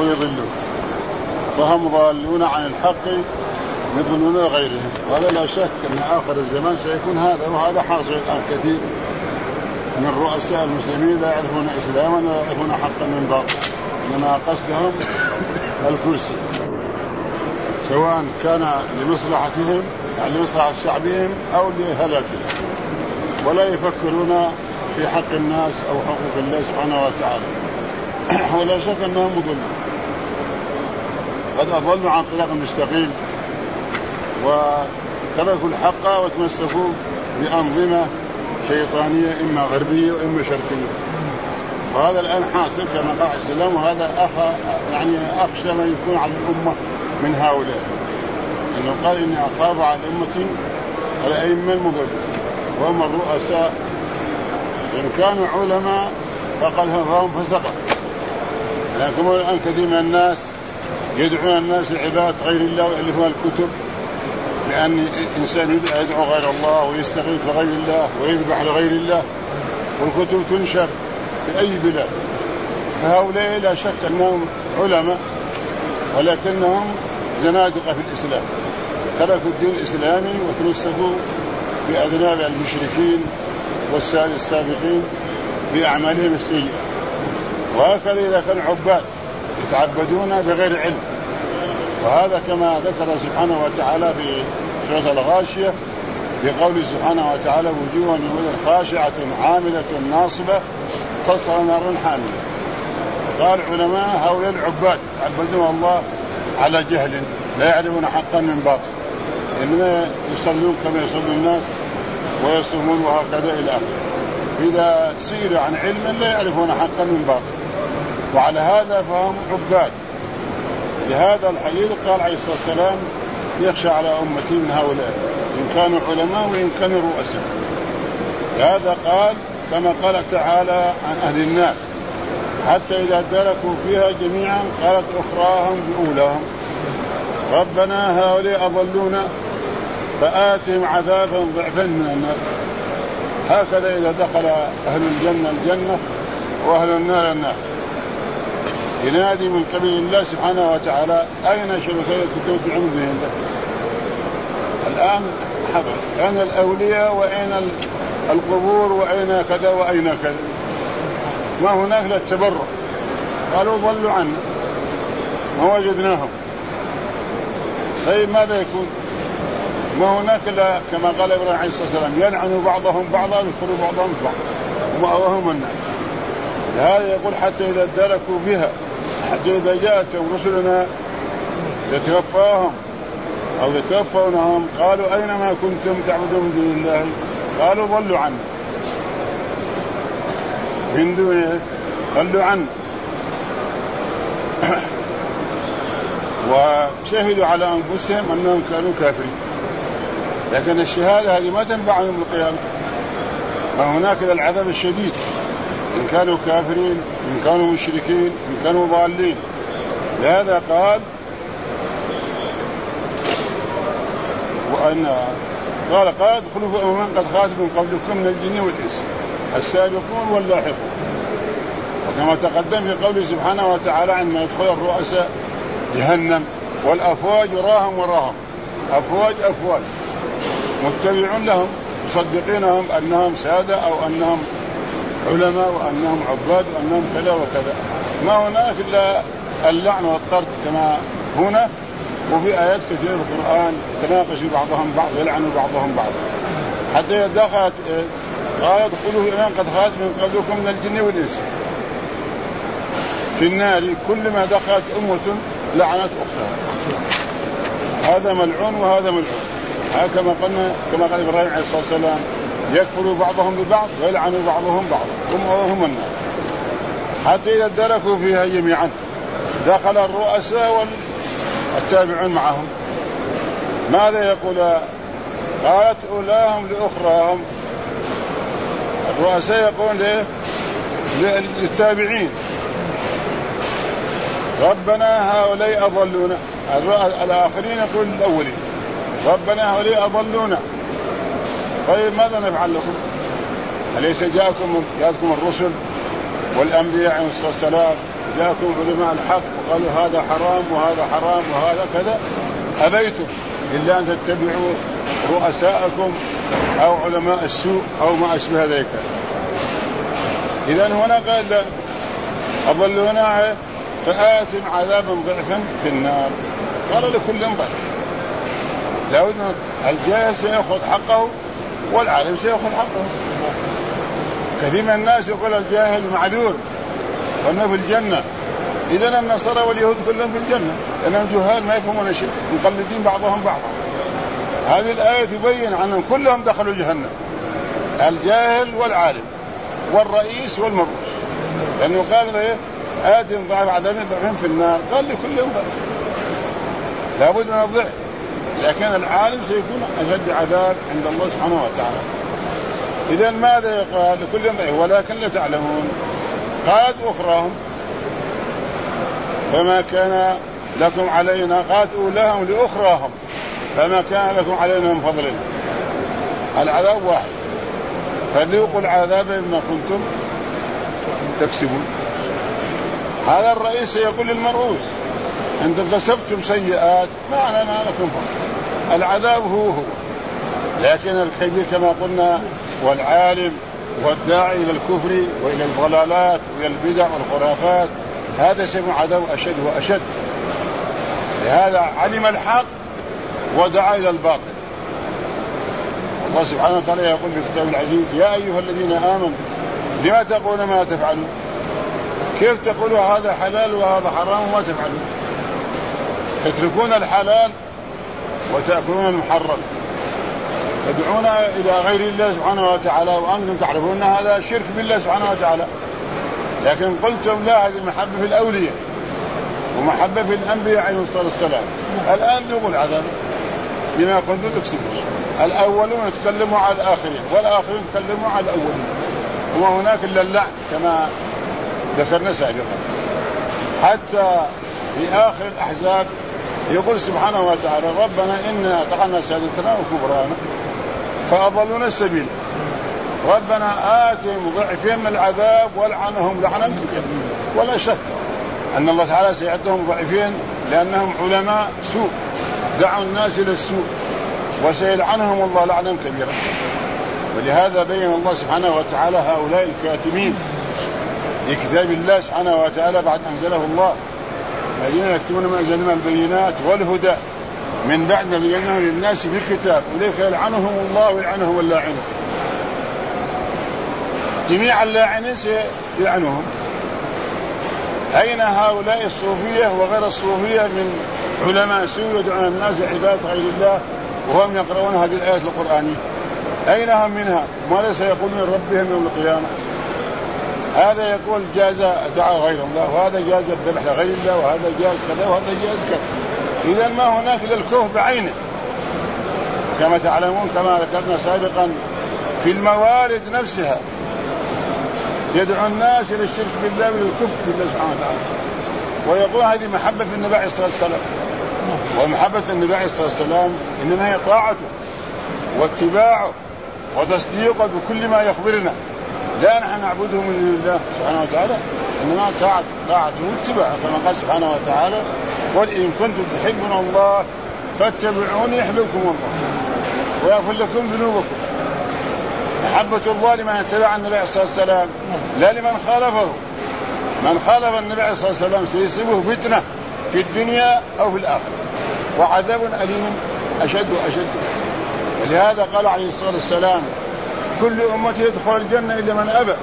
ويضلون، فهم ضالون عن الحق يضلون غيرهم. وهذا لا شك أن آخر الزمان سيكون هذا، وهذا حاصل الآن. كثير من رؤساء المسلمين لا يعرفون إسلاما ولا يعرفون حقا من باطل، إنما قصدهم الكرسي، سواء كان لمصلحتهم يعني لمصلحة شعبهم أو لهلاكهم، ولا يفكرون في حق الناس أو حقوق الله سبحانه وتعالى. ولا شك أنهم مضلون، قد أضلوا عن طريق المستقيم وتركوا الحق وتمسكوا بأنظمة شيطانية إما غربية وإما شرقية. وهذا الآن حاصل كما قال السلام، وهذا أخشى ما يكون على الأمة من هؤلاء، إنه قال إني أخاف على الأمة الأئمة المضلين وهم الرؤساء، إن كانوا علماء فقد هم فسقة. لكن الآن كثير من الناس يدعون الناس لعبادة غير الله ويألفون الكتب، لأن إنسان يدعو غير الله ويستغيث بغير الله ويذبح لغير الله، والكتب تنشر في أي بلاد. فهؤلاء لا شك أنهم علماء ولكنهم زنادقة في الإسلام، تركوا الدين الإسلامي وتمسكوا بأذناب المشركين والسابقين بأعمالهم السيئة. وهكذا إذا كانوا عباد يتعبدون بغير علم، وهذا كما ذكر سبحانه وتعالى في سورة الغاشية بقوله سبحانه وتعالى وجوه يومئذ خاشعة عاملة ناصبة تصلى نارا حامية. قال علماء هؤلاء العباد يعبدون الله على جهل، لا يعرفون حقا من باطل، إنما يصلون كما يصلي الناس ويصومون وهكذا إلى آخره. إذا سئلوا عن علم لا يعرفون حقا من باطل، وعلى هذا فهم عباد. لهذا الحديث قال عليه الصلاة والسلام يخشى على أمتي من هؤلاء إن كانوا علماء وإن كانوا رؤساء. لهذا قال كما قال تعالى عن أهل النار حتى إذا دركوا فيها جميعا قالت أخراهم بأولاهم ربنا هؤلاء أضلونا فآتهم عذابا ضعفا من النار. هكذا إذا دخل أهل الجنة الجنة وأهل النار النار، ينادي من قبل الله سبحانه وتعالى أين شركائي كنتم تدعون بهم؟ الآن حضر أين الأولياء وأين القبور وأين كذا وأين كذا؟ ما هناك للتبرع. قالوا ضلوا عنا ما وجدناهم. طيب ماذا يكون؟ ما هناك إلا كما قال إبراهيم عليه الصلاة والسلام يلعن بعضهم بعضا ويدخلوا بعضهم في بعض ومأواهم النار. هذا يقول حتى إذا دركوا بها، حتى إذا جاءتهم رسلنا يتوفاهم أو يتوفونهم قالوا أين ما كنتم تعبدون من دون الله؟ قالوا ضلوا عنا من دونه، ضلوا عنا وشهدوا على أنفسهم أنهم كانوا كافرين. لكن الشهادة هذه ما تنفعهم يوم القيامة، فهناك العذاب الشديد إن كانوا كافرين، إن كانوا مشركين، إن كانوا ضالين. لهذا قال قال ادخلوا في أمم قد خلت من قبلكم من الجن والإنس السابقون واللاحقون. وكما تقدم في قوله سبحانه وتعالى عندما يدخل الرؤساء جهنم والأفواج وراهم أفواج متبعون لهم مصدقينهم أنهم سادة أو أنهم علماء وأنهم عباد وأنهم كذا وكذا. ما هناك إلا اللعن والطرد كما هنا، وفي آيات كثيرة في القرآن يتناقش بعضهم بعض ويلعنوا بعضهم بعض. حتى دخلت قال ادخلوا في أمم قد خلت من قبلكم من الجن والإنس في النار كلما دخلت أمة لعنت أختها. هذا ملعون وهذا ملعون. كما قلنا كما قال إبراهيم عليه الصلاة والسلام يكفروا بعضهم ببعض ويلعنوا بعضهم بعضا هم النار. حتى إذا دركوا فيها جميعا دخل الرؤساء والتابعون معهم. ماذا يقول؟ قالت أولاهم لأخراهم. الرؤساء يقول للتابعين ربنا هؤلاء أضلونا. الآخرين يقول الأولين ربنا هؤلاء أضلونا. طيب ماذا نفعل لكم؟ أليس جاءتكم الرسل والأنبياء عليهم الصلاة والسلام جاءكم علماء الحق وقالوا هذا حرام وهذا حرام وهذا كذا، أبيتم إلا أن تتبعوا رؤساءكم أو علماء السوء أو ما أشبه ذلك. إذن هنا قال لا أضلونا فآتم عذابا ضعفا في النار، قال لكل ضعف. لابد الجاهل سيأخذ حقه والعالم سيأخذ حقه. كثير من الناس يقول الجاهل معذور وأنه في الجنة. إذن النصارى واليهود كلهم في الجنة لأنهم جهال ما يفهمون شيء، مقلدين بعضهم بعضا. هذه الآية تبين أنهم كلهم دخلوا جهنم، الجاهل والعالم والرئيس والمرؤوس، لأنه قال آتهم ضعف عذاب ضعفين في النار، قال لكل ضعف. لابد من الضعف، لكن العالم سيكون أشد عذاب عند الله سبحانه وتعالى. إذن ماذا يقال؟ لكل ضعف ولكن لا تعلمون. قالت أخراهم فما كان لكم علينا، قالت أولاهم لأخراهم فما كان لكم علينا من فضل. العذاب واحد، فذوقوا العذاب بما كنتم تكسبون. هذا الرئيس يقول للمرؤوس أنتم كسبتم سيئات ما علينا لكم فضل، العذاب هو لكن الكبير كما قلنا والعالم والداعي إلى الكفر وإلى الضلالات وإلى البدع والخرافات هذا سيكون عذاب أشد وأشد. لهذا علم الحق ودعا إلى الباطل. الله سبحانه وتعالى يقول في كتابه العزيز يا أيها الذين آمنوا لما تقولون ما تفعلون، كيف تقولوا هذا حلال وهذا حرام وما تفعلون؟ تتركون الحلال وتأكلون المحرم، تدعون إلى غير الله سبحانه وتعالى وأنتم تعرفون هذا شرك بالله سبحانه وتعالى. لكن قلتم لا، هذه محبة في الأولياء ومحبة في الأنبياء عليهم الصلاة والسلام. الآن ذوقوا العذاب بما كنتم تكسبون. الأولون يتكلموا على الآخرين والآخرين يتكلموا على الأولين، وما هناك إلا اللعن كما ذكرنا سابقا. حتى في آخر الأحزاب يقول سبحانه وتعالى ربنا إنا أطعنا سادتنا وكبرانا فأضلونا السبيل، ربنا آتهم ضعفين من العذاب والعنهم لعنا كبيرا. ولا شك أن الله تعالى سيعطيهم ضعفين لأنهم علماء سوء دعوا الناس إلى السوء، وسيلعنهم الله لعنا كبيرا. ولهذا بين الله سبحانه وتعالى هؤلاء الكاتمين لكتاب الله سبحانه وتعالى بعد أنزله الله الذين يكتبون ما أنزلنا البينات والهدى من بعد ما بيناه للناس في الكتاب أولئك يلعنهم الله ويلعنهم اللاعنون. جميع اللاعنين سيلعنهم. أين هؤلاء الصوفية وغير الصوفية من علماء سوء يدعون الناس عبادة غير الله وهم يقرؤون هذه الآيات القرآنية؟ أين هم منها؟ ماذا سيقولون ربهم يوم القيامة؟ هذا يقول جاز دعاء غير الله، وهذا جاز الذبح لغير الله، وهذا جاز كذا وهذا جاز كذا. إذا ما هناك إلا الكفر بعينه. كما تعلمون كما ذكرنا سابقا في الموالد نفسها يدعو الناس إلى الشرك بالله والكفر بالله سبحانه وتعالى، ويقول هذه محبة في النبي عليه الصلاة والسلام. ومحبة النبي عليه الصلاة والسلام إنما هي طاعته واتباعه وتصديقه بكل ما يخبرنا، لا نحن نعبده من دون الله سبحانه وتعالى، إنما طاعته اتباعه كما قال سبحانه وتعالى قل إن كنتم تحبون الله فاتبعوني يحببكم الله ويغفر لكم ذنوبكم. محبة الله لمن اتبع النبي عليه الصلاة والسلام لا لمن خالفه. من خالف النبي عليه الصلاة والسلام سيصيبه فتنة في الدنيا أو في الآخرة وعذاب أليم أشد وأشد. ولهذا قال عليه الصلاة والسلام كل أمتي يدخل الجنة إلا من أبى.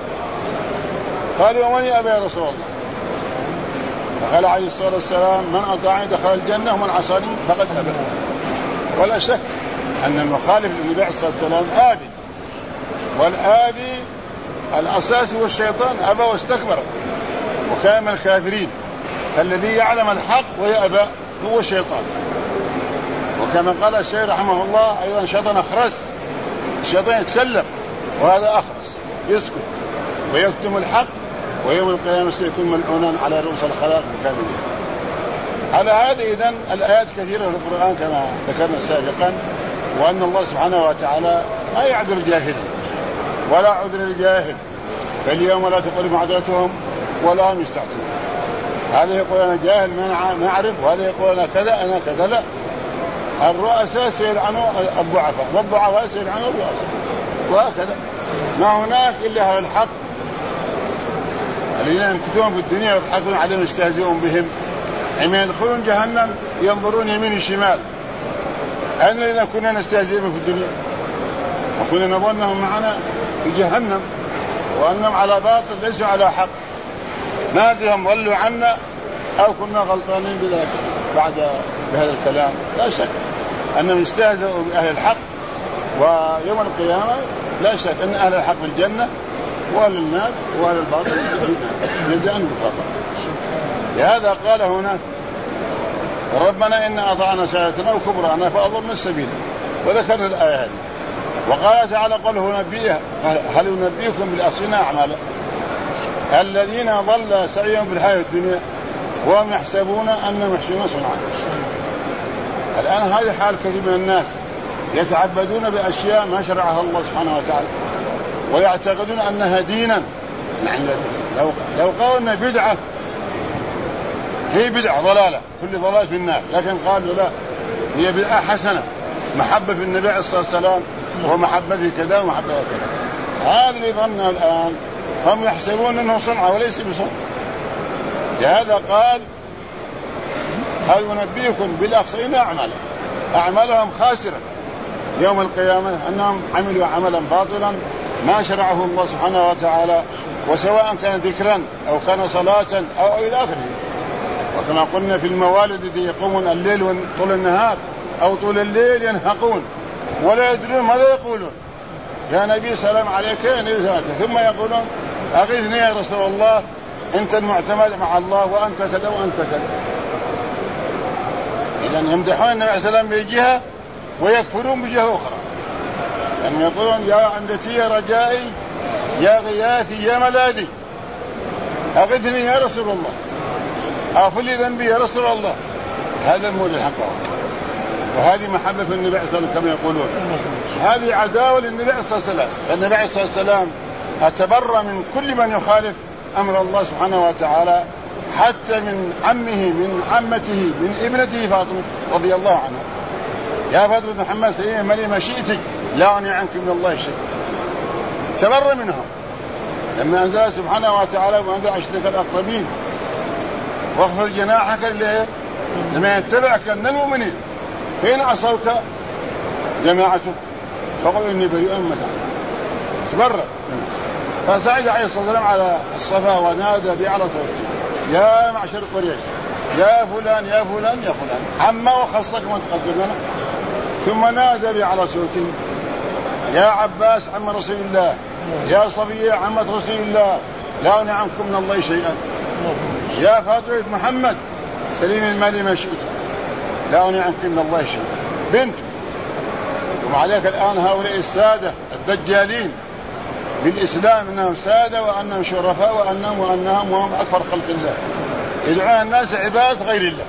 قالوا ومن أبى يا رسول الله؟ فقال عليه الصلاة والسلام من أطاعني دخل الجنة ومن عصاني فقد أبى. ولا شك أن المخالف للنبي عليه الصلاة والسلام آبي، والآبي الأساس هو الشيطان أبى واستكبر وكان من الكافرين. فالذي يعلم الحق ويأبى هو الشيطان. وكما قال الشيخ رحمه الله أيضا شيطان أخرس، الشيطان يتكلم وهذا أخرس يسكت ويكتم الحق، ويوم القيامة سيكون ملعونا على رؤوس الخلائق كاملين. على هذا إذن الآيات كثيرة في القرآن كما ذكرنا سابقا، وأن الله سبحانه وتعالى ما يعذر الجاهل ولا عذر الجاهل، فاليوم لا تقل معذرتهم ولا هم يستعتبون. هذا يقول أنا جاهل ما أعرف، وهذا يقول أنا كذا أنا كذا. لا، الرؤساء سيلعنوا الضعفاء والضعفاء سيلعنوا الرؤساء، وهكذا. ما هناك إلا أهل الحق الذين ينكتون في الدنيا ويضحكون عليهم ويستهزئون بهم، عندما يدخلون جهنم ينظرون يمين وشمال. أين الذين كنا نستهزئ بهم في الدنيا وكنا نظنهم معنا في جهنم وأنهم على باطل ليسوا على حق؟ ما أدري هم ضلوا عنا أو كنا غلطانين بذلك بعد بهذا الكلام. لا شك أنهم يستهزئوا بأهل الحق، ويوم القيامة لا شك أن أهل الحق بالجنة وأهل النار وأهل الباطل جزاء وفاقا. لهذا قال هناك ربنا إن أطعنا سادتنا وكبرانا فأضلنا السبيل، وذكرنا الآية هذه. وقال تعالى قوله نبيه هل ينبئكم بالأخسرين أعمالا الذين ضل سعيهم في الحياة الدنيا وهم يحسبون أنهم يحسنون صنعا. الآن هذه حال كثير من الناس يتعبدون بأشياء ما شرعها الله سبحانه وتعالى ويعتقدون أنها دينا. لو قالوا بدعة هي بدعة ضلالة، كل ضلال في النار، لكن قالوا لا هي بدعة حسنة، محبة في النبي عليه الصلاة والسلام ومحبة في كذا ومحبة في كذا. هذا اللي ظننا الآن، هم يحسبون أنه صنع وليس بصنع. لهذا قال هل ينبئكم بالأخسرين أعمالا، أعمالهم خاسرة يوم القيامة أنهم عملوا عملا باطلا ما شرعه الله سبحانه وتعالى، وسواء كان ذكرا أو كان صلاة أو إلى آخره. وكما قلنا في الموالد التي يقومون الليل طول النهار أو طول الليل ينهقون ولا يدرون ماذا يقولون، يا نبي سلام عليك يا نبي سلام عليك، ثم يقولون أغثني يا رسول الله أنت المعتمد مع الله وأنت كذا وأنت كذا. إذن يمدحون النبي عليه السلام بجهة ويكفرون بجهة أخرى، يعني يقولون يا عندتي يا رجائي يا غياثي يا ملاذي أغثني يا رسول الله، أغفر لي ذنبي يا رسول الله. هذا المولى الحق، وهذه محبة في النبي عليه الصلاة والسلام كما يقولون. هذه عداوة للنبي عليه الصلاة والسلام. النبي عليه الصلاة والسلام أتبرأ من كل من يخالف أمر الله سبحانه وتعالى، حتى من عمه من عمته من ابنته فاطمة رضي الله عنها. يا فاطمة محمد سليم ملي ما شئت لا أغني عنك من الله شيء. تبرأ منهم لما أنزل سبحانه وتعالى وأنزل عشرتك الأقربين واخفض جناحك لما يتبعك من المؤمنين فإن عصوك جماعته فقل إني بريء مما تعملون. تبرأ. فصعد عليه الصلاة والسلام على الصفا ونادى بأعلى صوته يا معشر قريش يا فلان يا فلان يا فلان عما وخصك من تقدم لنا. ثم نادى بأعلى صوته يا عباس عم رسول الله يا صفية عمة رسول الله لا أغني عنكم من الله شيئا. يا فاطمة محمد سليم المال ما شئت لا أغني عنكم من الله شيئا بنت. ومع ذلك الآن هؤلاء السادة الدجالين بالإسلام أنهم سادة وأنهم شرفاء وأنهم وهم أكبر خلق الله، يدعون الناس عبادة غير الله.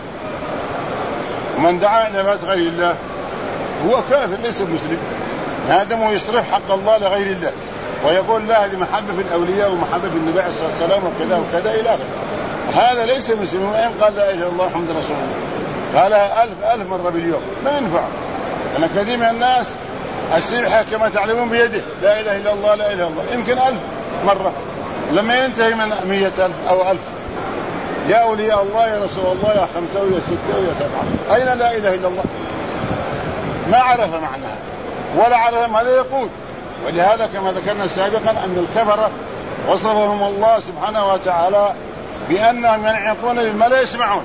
ومن دعا إلى عبادة غير الله هو كافر ليس مسلم، هذا يصرف حق الله لغير الله ويقول لا هذه محبة في الأولياء ومحبة في النبي عليه الصلاة والسلام وكذا وكذا إلى آخره. هذا ليس مسلم، وإن قال لا إله إلا الله محمد رسول الله قالها 1000 مرة باليوم ما ينفع. أنا كثير من الناس السبحة كما تعلمون بيده لا إله إلا الله لا إله إلا الله يمكن 1000 مرة، لما ينتهي من 100,000 أو 1000 يا أولياء الله يا رسول الله يا 5 ويا 6 ويا 7 أين لا إله إلا الله؟ ما عرف معناها ولا عرف ماذا يقول. ولهذا كما ذكرنا سابقا أن الكفرة وصفهم الله سبحانه وتعالى بأنهم ينعقون بما لا يسمعون،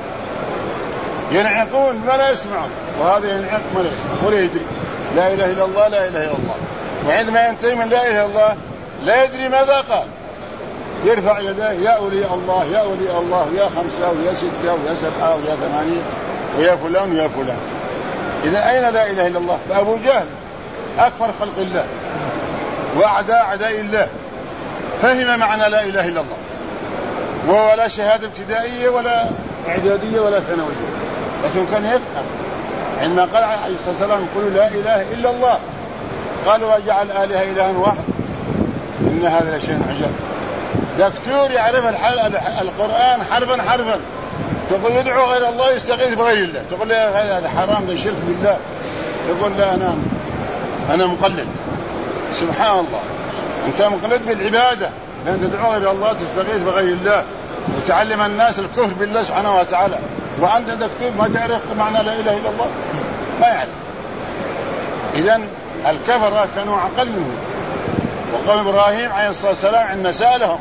ينعقون بما لا يسمعون، وهذا ينعق ما لا يسمع ولا يدري لا إله إلا الله لا إله إلا الله. وعندما ينتهي من لا إله إلا الله لا يدري ماذا قال، يرفع يديه يا أولياء الله يا أولياء الله يا 5 ويا 6 ويا 7 ويا 8 ويا فلان ويا فلان. إذا أين لا إله إلا الله؟ فأبو جهل أكبر خلق الله وأعداء الله فهم معنى لا إله إلا الله، وهو لا شهادة ابتدائية ولا إعدادية ولا ثانوية، لكن كان يفهم. عندما قال عليه الصلاة والسلام قولوا لا إله إلا الله قالوا وجعل آلهة إلها واحد إن هذا لشيء عجاب. دكتور يعرف القرآن حرفا حرفا، تقول يدعو غير الله يستغيث بغير الله، تقول له هذا حرام، ده شرك بالله، يقول له أنا مقلد. سبحان الله، أنت مقلد بالعبادة لأن تدعو غير الله تستغيث بغير الله وتعلم الناس الكفر بالله سبحانه وتعالى، وأنت دكتور ما تعرف معنى لا إله إلا الله، ما يعرف. إذن الكفرة كانوا أقل منه. وقال إبراهيم عليه الصلاة والسلام عندما سألهم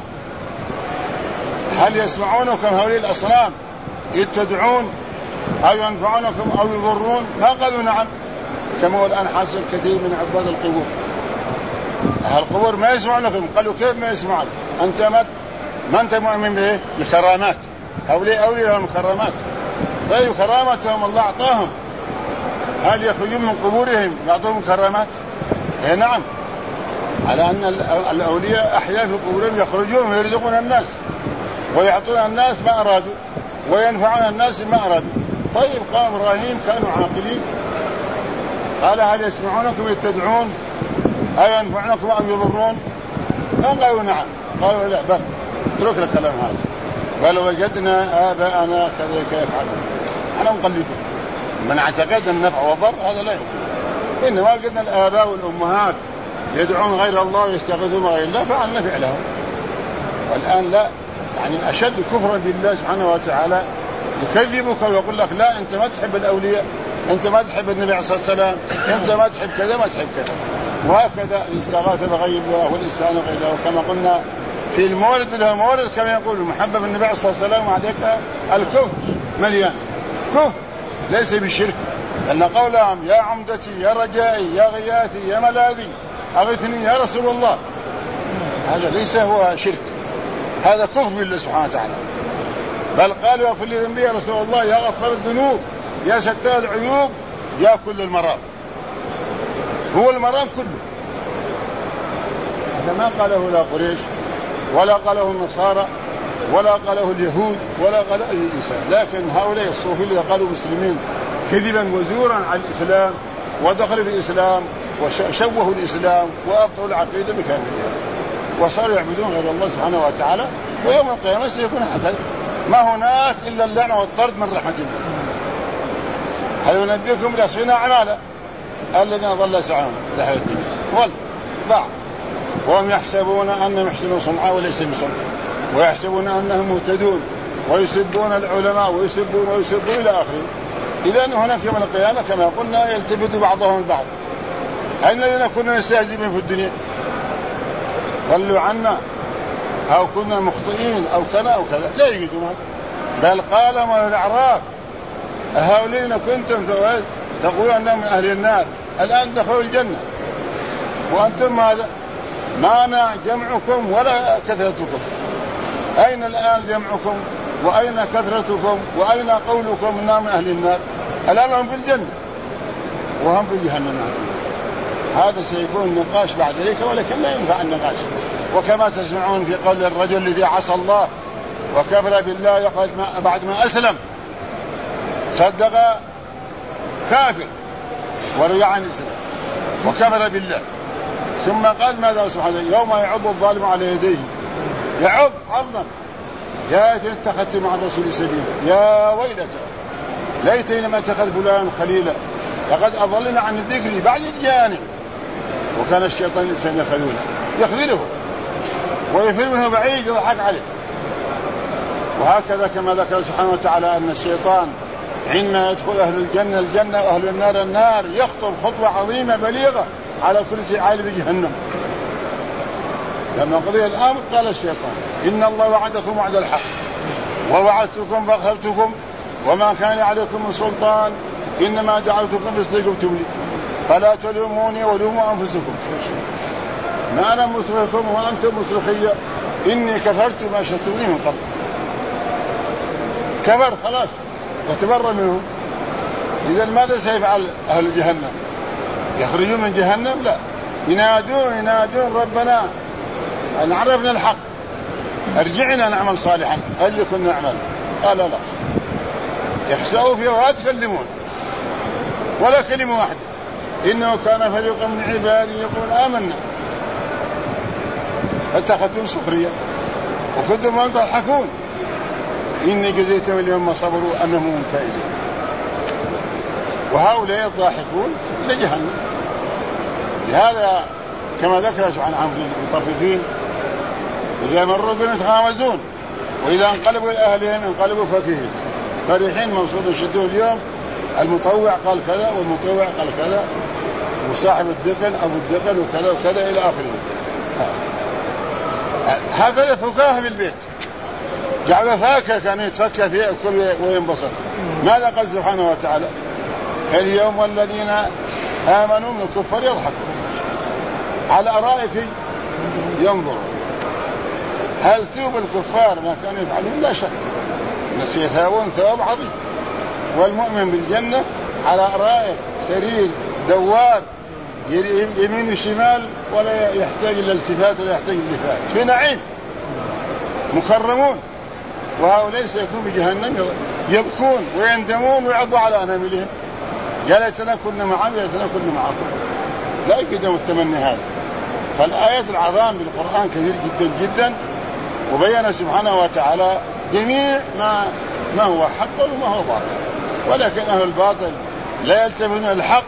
هل يسمعونكم هؤلاء الأصنام إذ تدعون أو ينفعونكم أو يضرون؟ ما قالوا نعم، كما هو الآن حاصل كثير من عباد القبور. أهل القبور ما يسمعونكم، قالوا كيف ما يسمعون؟ أنت ما أنت مؤمن به بكرامات، هؤلاء أولياء لهم كرامات. طيب كرامتهم الله أعطاهم، هل يخرجون من قبورهم يعطوهم كرامات؟ إيه نعم، على أن الأولياء أحياء في قبورهم يخرجون ويرزقون الناس ويعطون الناس ما أرادوا وينفعون الناس ما أرادوا. طيب قام إبراهيم كانوا عاقلين، قال هل يسمعونكم إذ تدعون أو ينفعونكم أو يضرون؟ قالوا نعم، قالوا لا بل اترك الكلام هذا، قال وجدنا آباءنا كذلك يفعلون، أنا مقلدون. من اعتقد النفع والضر هذا لا يمكن، إنما وجدنا الآباء والأمهات يدعون غير الله ويستغيثون غير الله فعلنا فعلهم. والآن لا، يعني أشد كفرا بالله سبحانه وتعالى يكذبك ويقول لك لا أنت ما تحب الأولياء، أنت ما تحب النبي عليه الصلاة والسلام، أنت ما تحب كذا ما تحب كذا. وهكذا الاستغاثة بغير الله والإسلام غير الله. وكما قلنا في المولد له مولد كما يقول المحبة بالنبي عليه الصلاة والسلام، وعليك الكفر مليان كفر ليس بالشرك، أن قولهم يا عمدتي يا رجائي يا غياثي يا ملاذي أغثني يا رسول الله، هذا ليس هو شرك، هذا كفر بالله سبحانه وتعالى. بل قالوا اغفر لي ذنبي يا رسول الله، يا غفر الذنوب يا ستار العيوب يا كل المرام، هو المرام كله. هذا ما قاله لا قريش ولا قاله النصارى ولا قاله اليهود ولا قاله أي إنسان، لكن هؤلاء الصوفيين قالوا مسلمين كذبا وزورا على الإسلام ودخلوا الإسلام وشوهوا الإسلام وأبطلوا العقيدة بكاملها وصاروا يعبدون غير الله سبحانه وتعالى. ويوم القيامة سيكون هكذا، ما هناك إلا اللعنة والطرد من رحمة الله. هل ينبئكم بالأخسرين أعمالا الذين ضل سعيهم في الحياة الدنيا والضاع وهم يحسبون أنهم يحسنون صنعا وليس بصنع، ويحسبون أنهم مهتدون ويسبون العلماء ويسبون إلى آخره. إذن هناك يوم القيامة كما قلنا يلتفت بعضهم البعض، أين الذين كنا نستهزئ بهم في الدنيا ضلوا عنا أو كنا مخطئين أو كذا أو كذا، لا يجدون. بل قال من الأعراف هؤلاء كنتم تقولون أنهم من أهل النار الآن دخلوا الجنة وأنتم ماذا؟ ما جمعكم ولا كثرتكم، أين الآن جمعكم وأين كثرتكم وأين قولكم إنهم من أهل النار؟ الآن هم في الجنة وهم في جهنم. هذا سيكون النقاش بعد ذلك، ولكن لا ينفع النقاش. وكما تسمعون في قول الرجل الذي عصى الله وكفر بالله بعد ما أسلم صدق كافر ورجع عن الإسلام وكفر بالله، ثم قال ماذا سبحانه يوم يعض الظالم على يديه يعض عضا يا ليتني اتخذت مع الرسول سبيلا يا ويلتى ليتني لم اتخذ فلان خليلا لقد أضلنا عن الذكر بعد إذ جاءني وكان الشيطان الإنسان يخذله ويفر منه بعيد يضحك عليه. وهكذا كما ذكر سبحانه وتعالى أن الشيطان عندما يدخل أهل الجنة الجنة وأهل النار النار يخطب خطوة عظيمة بليغة على كرسي عالي بجهنم. لما قضي الأمر قال الشيطان إن الله وعدكم وعد الحق ووعدتكم فأخلفتكم وما كان عليكم من سلطان إنما دعوتكم باصدقكم لي فلا تلوموني ولوموا أنفسكم ما أنا مصرخكم وأنتم مصرخية إني كفرت ما شئتوني من قبل. كفر خلاص وتبرأ منهم. إذن ماذا سيفعل أهل جهنم؟ يخرجون من جهنم؟ لا، ينادون ربنا أن عرفنا الحق ارجعنا نعمل صالحا هل كنا نعمل؟ قال لا، يخسأوا فيها ولا تكلمون ولا كلمة واحدة إنه كان فريق من عبادي يقول آمنا فاتخذتم سخرية وكنتم أن تضحكون إني جزيتهم اليوم ما صبروا أنهم هم فائزون. وهؤلاء الضاحكون لجهنم. لهذا كما ذكر سبحانه عن المطففين إذا مروا بهم يتغامزون وإذا انقلبوا إلى أهلهم انقلبوا فكهين فرحين منصوب شدوا. اليوم المطوع قال كذا والمطوع قال كذا وصاحب الدقن أبو الدقن وكذا وكذا إلى آخره. هكذا فكاهة بالبيت جعل فاكهة كانوا يتفكى فيه يأكل وينبسط. ماذا قال سبحانه وتعالى؟ اليوم والذين آمنوا من الكفار يضحكون على أرائك ينظرون. هل ثوب الكفار ما كانوا يفعلون؟ لا شك سيثابون ثواب عظيم. والمؤمن بالجنة على أرائك سرير دوار يمين وشمال ولا يحتاج إلى التفات ولا يحتاج التفات في نعيم مكرمون. وهؤلاء سيكون بجهنم يبكون ويندمون ويعضوا على أناملهم يا ليتنا كنا معهم يا ليتنا كنا معكم. لا يفيدهم التمني هذا. فالآيات العظام بالقرآن كثير جدا جدا وبين سبحانه وتعالى جميع ما هو حق وما هو باطل. ولكن أهل الباطل لا يلتفتون الحق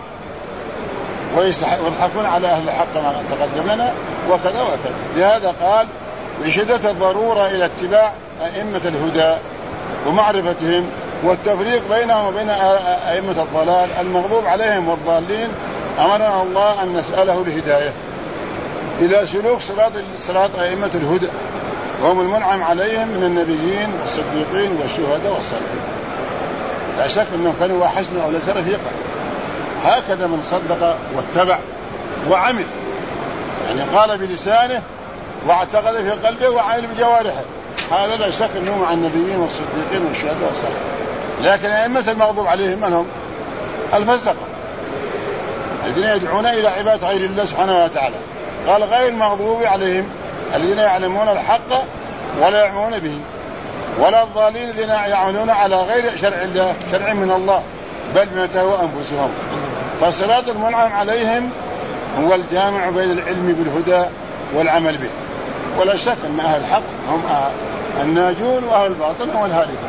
ويضحكون على أهل الحق ما تقدم لنا وكذا وكذا. لهذا قال لشدة الضرورة إلى اتباع أئمة الهدى ومعرفتهم والتفريق بينهم وبين أئمة الضلال المغضوب عليهم والضالين. أمرنا الله أن نسأله الهداية إلى سلوك صراط أئمة الهدى وهم المنعم عليهم من النبيين والصديقين والشهداء والصالحين. لا شك أنهم كانوا وحسن أولئك رفيقا. هكذا من صدق واتبع وعمل يعني قال بلسانه واعتقد في قلبه وعمل بجوارحه هذا لا شك أنه مع النبيين والصديقين والشهداء والصالحين. لكن أئمة المغضوب عليهم من هم؟ الفسقة الذين يدعون إلى عبادة غير الله سبحانه وتعالى. قال غير المغضوب عليهم الذين يعلمون الحق ولا يعملون به ولا الضالين الذين يعملون على غير شرع الله شرع من الله بل بما تهوى أنفسهم. فالصراط المنعم عليهم هو الجامع بين العلم بالهدى والعمل به. ولا شك أن أهل الحق هم الناجون وأهل الباطل هم الهالكون.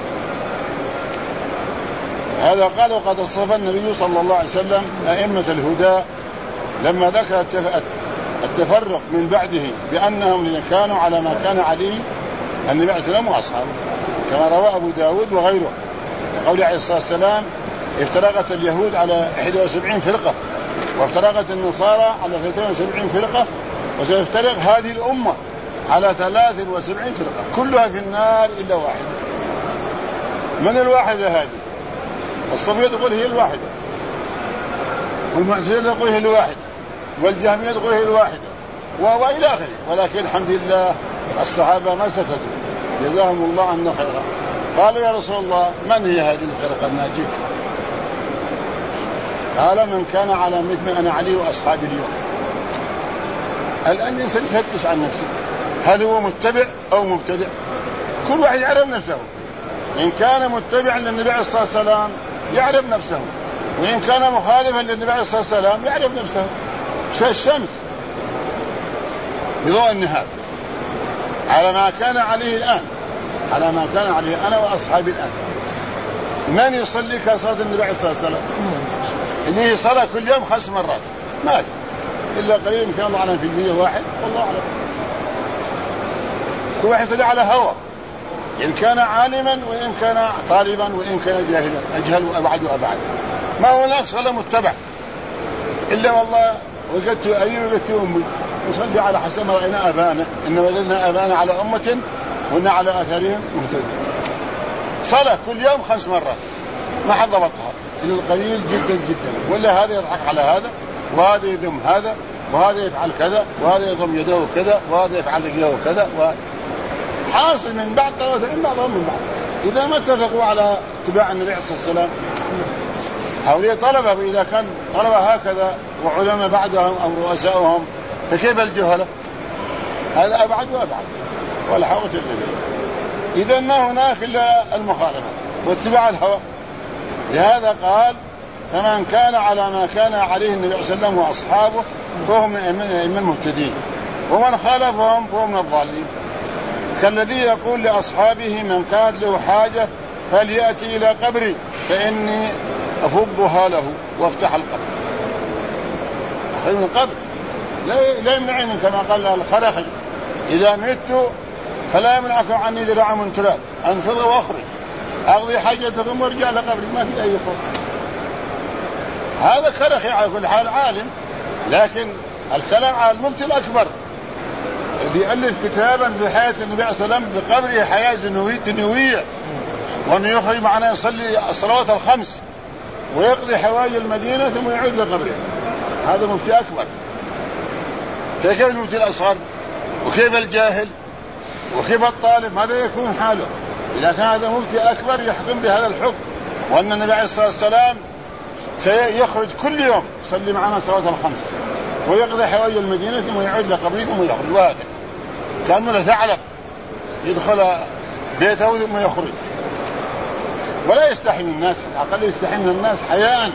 هذا قال وقد وصف النبي صلى الله عليه وسلم أئمة الهدى لما ذكر التفرق من بعده بأنهم كانوا على ما كان عليه النبي عليه السلام وأصحابه كما روى أبو داود وغيره. قول عليه الصلاة والسلام افترقت اليهود على 71 فرقة وافترقت النصارى على 73 فرقة وسيفترق هذه الأمة على 73 فرقة كلها في النار إلا واحدة. من الواحدة هذه؟ الصوفية تقول هي الواحدة والمعتزلة تقول هي الواحدة والجهمية تقول هي الواحدة وإلى آخره. ولكن الحمد لله الصحابة ما سكتوا جزاهم الله عنا خيرا. قالوا يا رسول الله من هي هذه الفرقة الناجية؟ قال من كان على مثل ما أنا عليه وأصحابي اليوم. الآن الإنسان يفتش عن نفسه هل هو متبع أو مبتدع؟ كل واحد يعرف نفسه. إن كان متبعا للنبي عليه الصلاة والسلام يعرف نفسه وإن كان مخالفا للنبي عليه الصلاة والسلام يعرف نفسه. كالشمس بضوء النهار على ما كان عليه الآن على ما كان عليه أنا وأصحابي الآن. من يصلي كصلاة النبي عليه الصلاة والسلام إنه يصلى كل يوم 5 مرات ما إلا قليل إن كان الله أعلم في 101 والله أعلم. كل واحد يصلي على هوى إن كان عالما وإن كان طالبا وإن كان جاهلا أجهل وأبعد وأبعد. ما هناك صلاة متبع إلا والله وجدت أبي وجدت أمي نصلي على حسب ما رأينا أبانا إن وجدنا أبانا على أمة وإن على أثرهم مهتدون. صلاة كل يوم 5 مرات ما حد ضبطها إلا القليل جدا جدا. ولا هذا يضحك على هذا وهذا يذم هذا وهذا يفعل كذا وهذا يضم يده كذا وهذا يفعل رجله كذا حاصل من بعض طلبة بعضهم من بعض. إذا ما اتفقوا على اتباع النبي عليه الصلاة والسلام هؤلاء طلبة إذا كان طلبة هكذا وعلماء بعدهم أو رؤساؤهم فكيف الجهلة؟ هذا أبعد وأبعد ولا حول ولا قوة إلا بالله. إذا ما هناك إلا المخالفة واتباع الهوى. لهذا قال فمن كان على ما كان عليه النبي عليه الصلاة والسلام وأصحابه فهم من المهتدين ومن خالفهم فهم من الضالين. كالذي يقول لأصحابه من كانت له حاجة فليأتي إلى قبري فإني أفضها له وافتح القبر. أخرج من القبر لا يمنعني كما قال الخرخي إذا مت فلا يمنعكم عني ذراع من تراب أنفض وأخرج أقضي حاجتكم وارجع لقبري ما في أي خوف. هذا خرخي على كل حال عالم، لكن الكلام على المفتي الأكبر الذي ألف كتابا بحياة النبي عليه الصلاة والسلام بقبره حياة دنيوية، وأنه يخرج معنا يصلي الصلوات الخمس ويقضي حوائج المدينة ثم يعود لقبره. هذا مفتي أكبر. فكيف المفتي الأصغر وكيف الجاهل وكيف الطالب ماذا يكون حاله إذا كان هذا مفتي أكبر يحكم بهذا الحكم؟ وأن النبي عليه الصلاة والسلام سيخرج كل يوم يصلي معنا الصلوات الخمس ويقضي حوائج المدينة ثم يعود لقبره ثم يخرج، وهكذا كأنه ثعلب يدخل بيته ثم يخرج ولا يستحي من الناس، أقل يستحي من الناس حياء.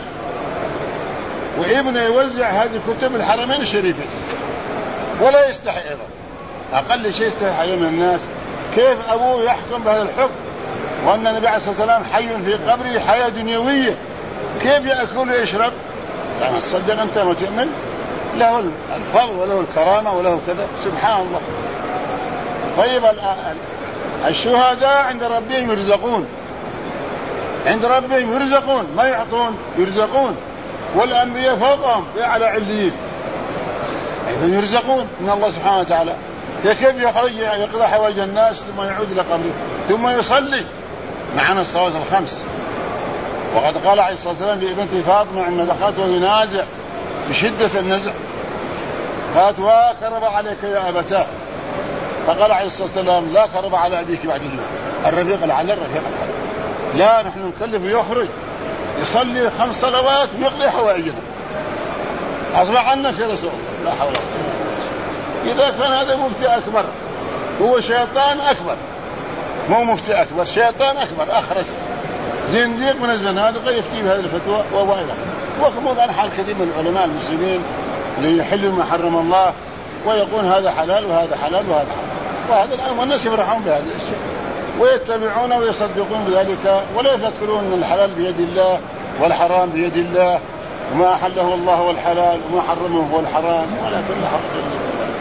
وابنه يوزع هذه الكتب الحرمين الشريفين ولا يستحي أيضا، أقل شيء يستحي حياء من الناس. كيف أبوه يحكم بهذا الحكم وأن النبي عليه الصلاة والسلام حي في قبره حياة دنيوية؟ كيف يأكل ويشرب؟ يعني تصدق أنت وتؤمن له الفضل وله الكرامة وله كذا، سبحان الله. طيب الشهداء عند ربهم يرزقون، عند ربهم يرزقون ما يعطون يرزقون، والأنبياء فوقهم على عليين أيضا يرزقون من الله سبحانه وتعالى. فكيف يخرج يقضي حوائج الناس ثم يعود إلى قبره ثم يصلي معنا الصلوات الخمس؟ وقد قال عليه الصلاة والسلام لابنته فاطمة عندما دخلت وهي نازع بشدة النزع قالت وكرب عليك يا أبتاه، فقال عليه الصلاة والسلام لا كرب على أبيك بعد اليوم، الرفيق العلى الرفيق العلى، لا نحن نكلف يخرج يصلي 5 صلوات ويقضي حوائجنا، أصبح عنك يا رسول الله. لا حول ولا قوة. إذا كان هذا مفتي أكبر هو شيطان أكبر، مو مفتي أكبر، شيطان أكبر أخرس زنديق من الزنادقة يفتي بهذه الفتوى ووائلة. وكما عن حال كثير من العلماء المسلمين ليحلوا ما حرم الله ويقول هذا حلال وهذا حلال وهذا حلال، وهذا الآن والناس يفرحون بهذا الشيء ويتبعون ويصدقون بذلك ولا يفكرون أن الحلال بيد الله والحرام بيد الله، وما أحله الله هو الحلال وما حرمه هو الحرام، ولكن لا حق إلا بالله.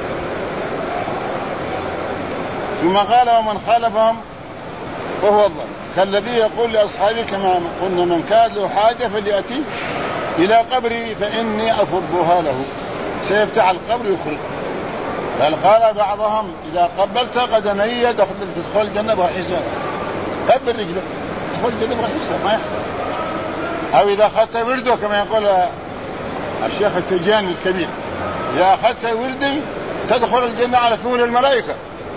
ثم قال ومن خالفهم فهو الضال، كالذي يقول لأصحابه كما قلنا من كان له حاجة فليأتي إلى قبري فإني أفضها له، سيفتح القبر يخرج. بل قال بعضهم إذا قبلت قدمي تدخل الجنة بغير حساب، قبل رجلك تدخل الجنة بغير حساب ما يحتاج. أو إذا أخذت ورده كما يقول الشيخ التجاني الكبير إذا أخذت وردي تدخل الجنة على كل الملائكة،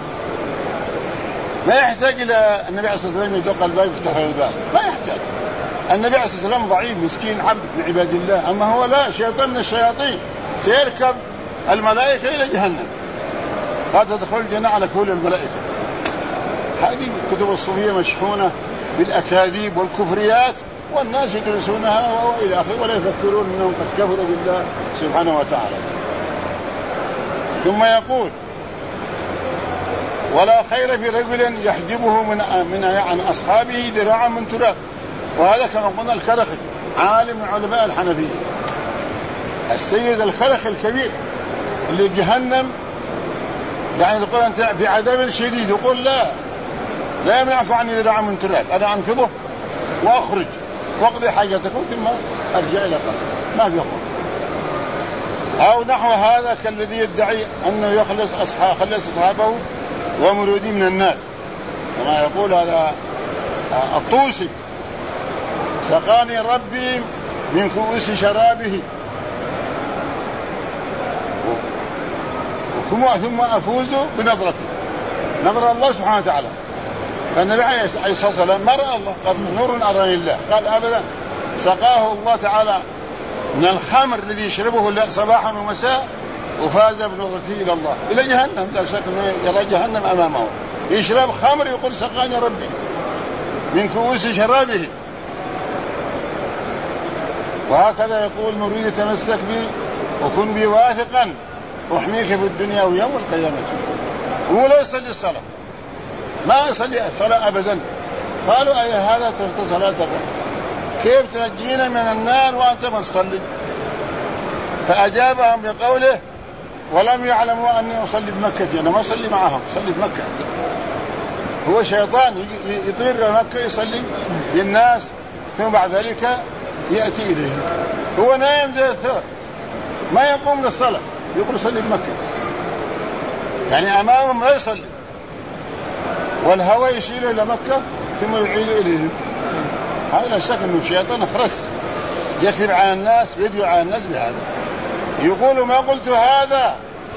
ما يحتاج إلى النبي عليه الصلاة والسلام يدق الباب يفتح الباب، ما يحتاج. النبي عليه الصلاة والسلام ضعيف مسكين عبد من عباد الله، أما هو لا، شيطان من الشياطين سيركب الملائكة إلى جهنم، قد تدخل الجنة على كل الملائكة. هذه الكتب الصوفية مشحونة بالأكاذيب والكفريات والناس يدرسونها وإلى آخره ولا يفكرون أنهم قد كفروا بالله سبحانه وتعالى. ثم يقول ولا خير في رجل يحجبه من عن أصحابه ذراعا من تراب. وهذا كما قلنا الخرخي عالم من علماء الحنفية، السيد الخرخي الكبير اللي بجهنم، يعني يقول أنت في عذاب شديد، يقول لا يمنعكم عني ذراعا من تراب، أنا أنفضه وأخرج واقضي حاجتكم ثم أرجع إلى قبر، ما في خروج. أو نحو هذا كالذي يدعي أنه يخلص أصحابه ومرودي من النار، كما يقول هذا الطوسي سقاني ربي من كؤوس شرابه ثم أفوز بنظرته، نظر الله سبحانه وتعالى. فالنبي عليه الصلاة والسلام ما رأى الله، قال نور أراني الله، قال أبدا، سقاه الله تعالى من الخمر الذي يشربه صباحا ومساء وفاز بنظرته إلى الله إلى جهنم، لا شك أنه يرى جهنم أمامه، يشرب خمر يقول سقاني ربي من كؤوس شرابه. وهكذا يقول مريد تمسك بي وكن بي واثقا أحميك في الدنيا ويوم القيامة. هو لا يصلي الصلاة ما يصلي الصلاة أبدا. قالوا أي هذا ترك صلاتك؟ كيف تنجينا من النار وأنت ما تصلي؟ فأجابهم بقوله ولم يعلموا أني أصلي بمكة، أنا ما أصلي معهم، أصلي بمكة. هو شيطان يطير مكة يصلي للناس ثم بعد ذلك يأتي إليه، هو نايم زي الثور ما يقوم للصلاة، يقول يصلي بمكة، يعني أمامهم لا يصلي، والهوى يشيله إلى مكة ثم يعيده إليهم. هذا لا شك أنه شيطان أخرس يكذب على الناس ويدعو على الناس بهذا. يقول ما قلت هذا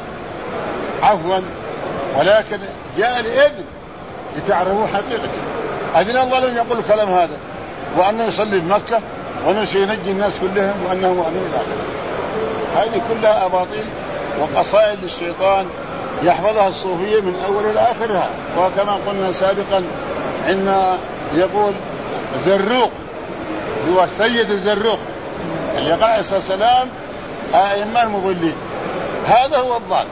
عفوا ولكن جاء لإذن لتعرفوا حقيقته. أذن الله لن يقول الكلام هذا وأنه يصلي بمكة وأنه سينجي الناس كلهم وأنه مؤمن الآخر. هذه كلها أباطيل وقصائد للشيطان يحفظها الصوفية من أول إلى آخرها. وكما قلنا سابقا عندما يقول زروق هو سيد الزروق اللي قال عليه الصلاة والسلام أئمة المضلين، هذا هو الضال.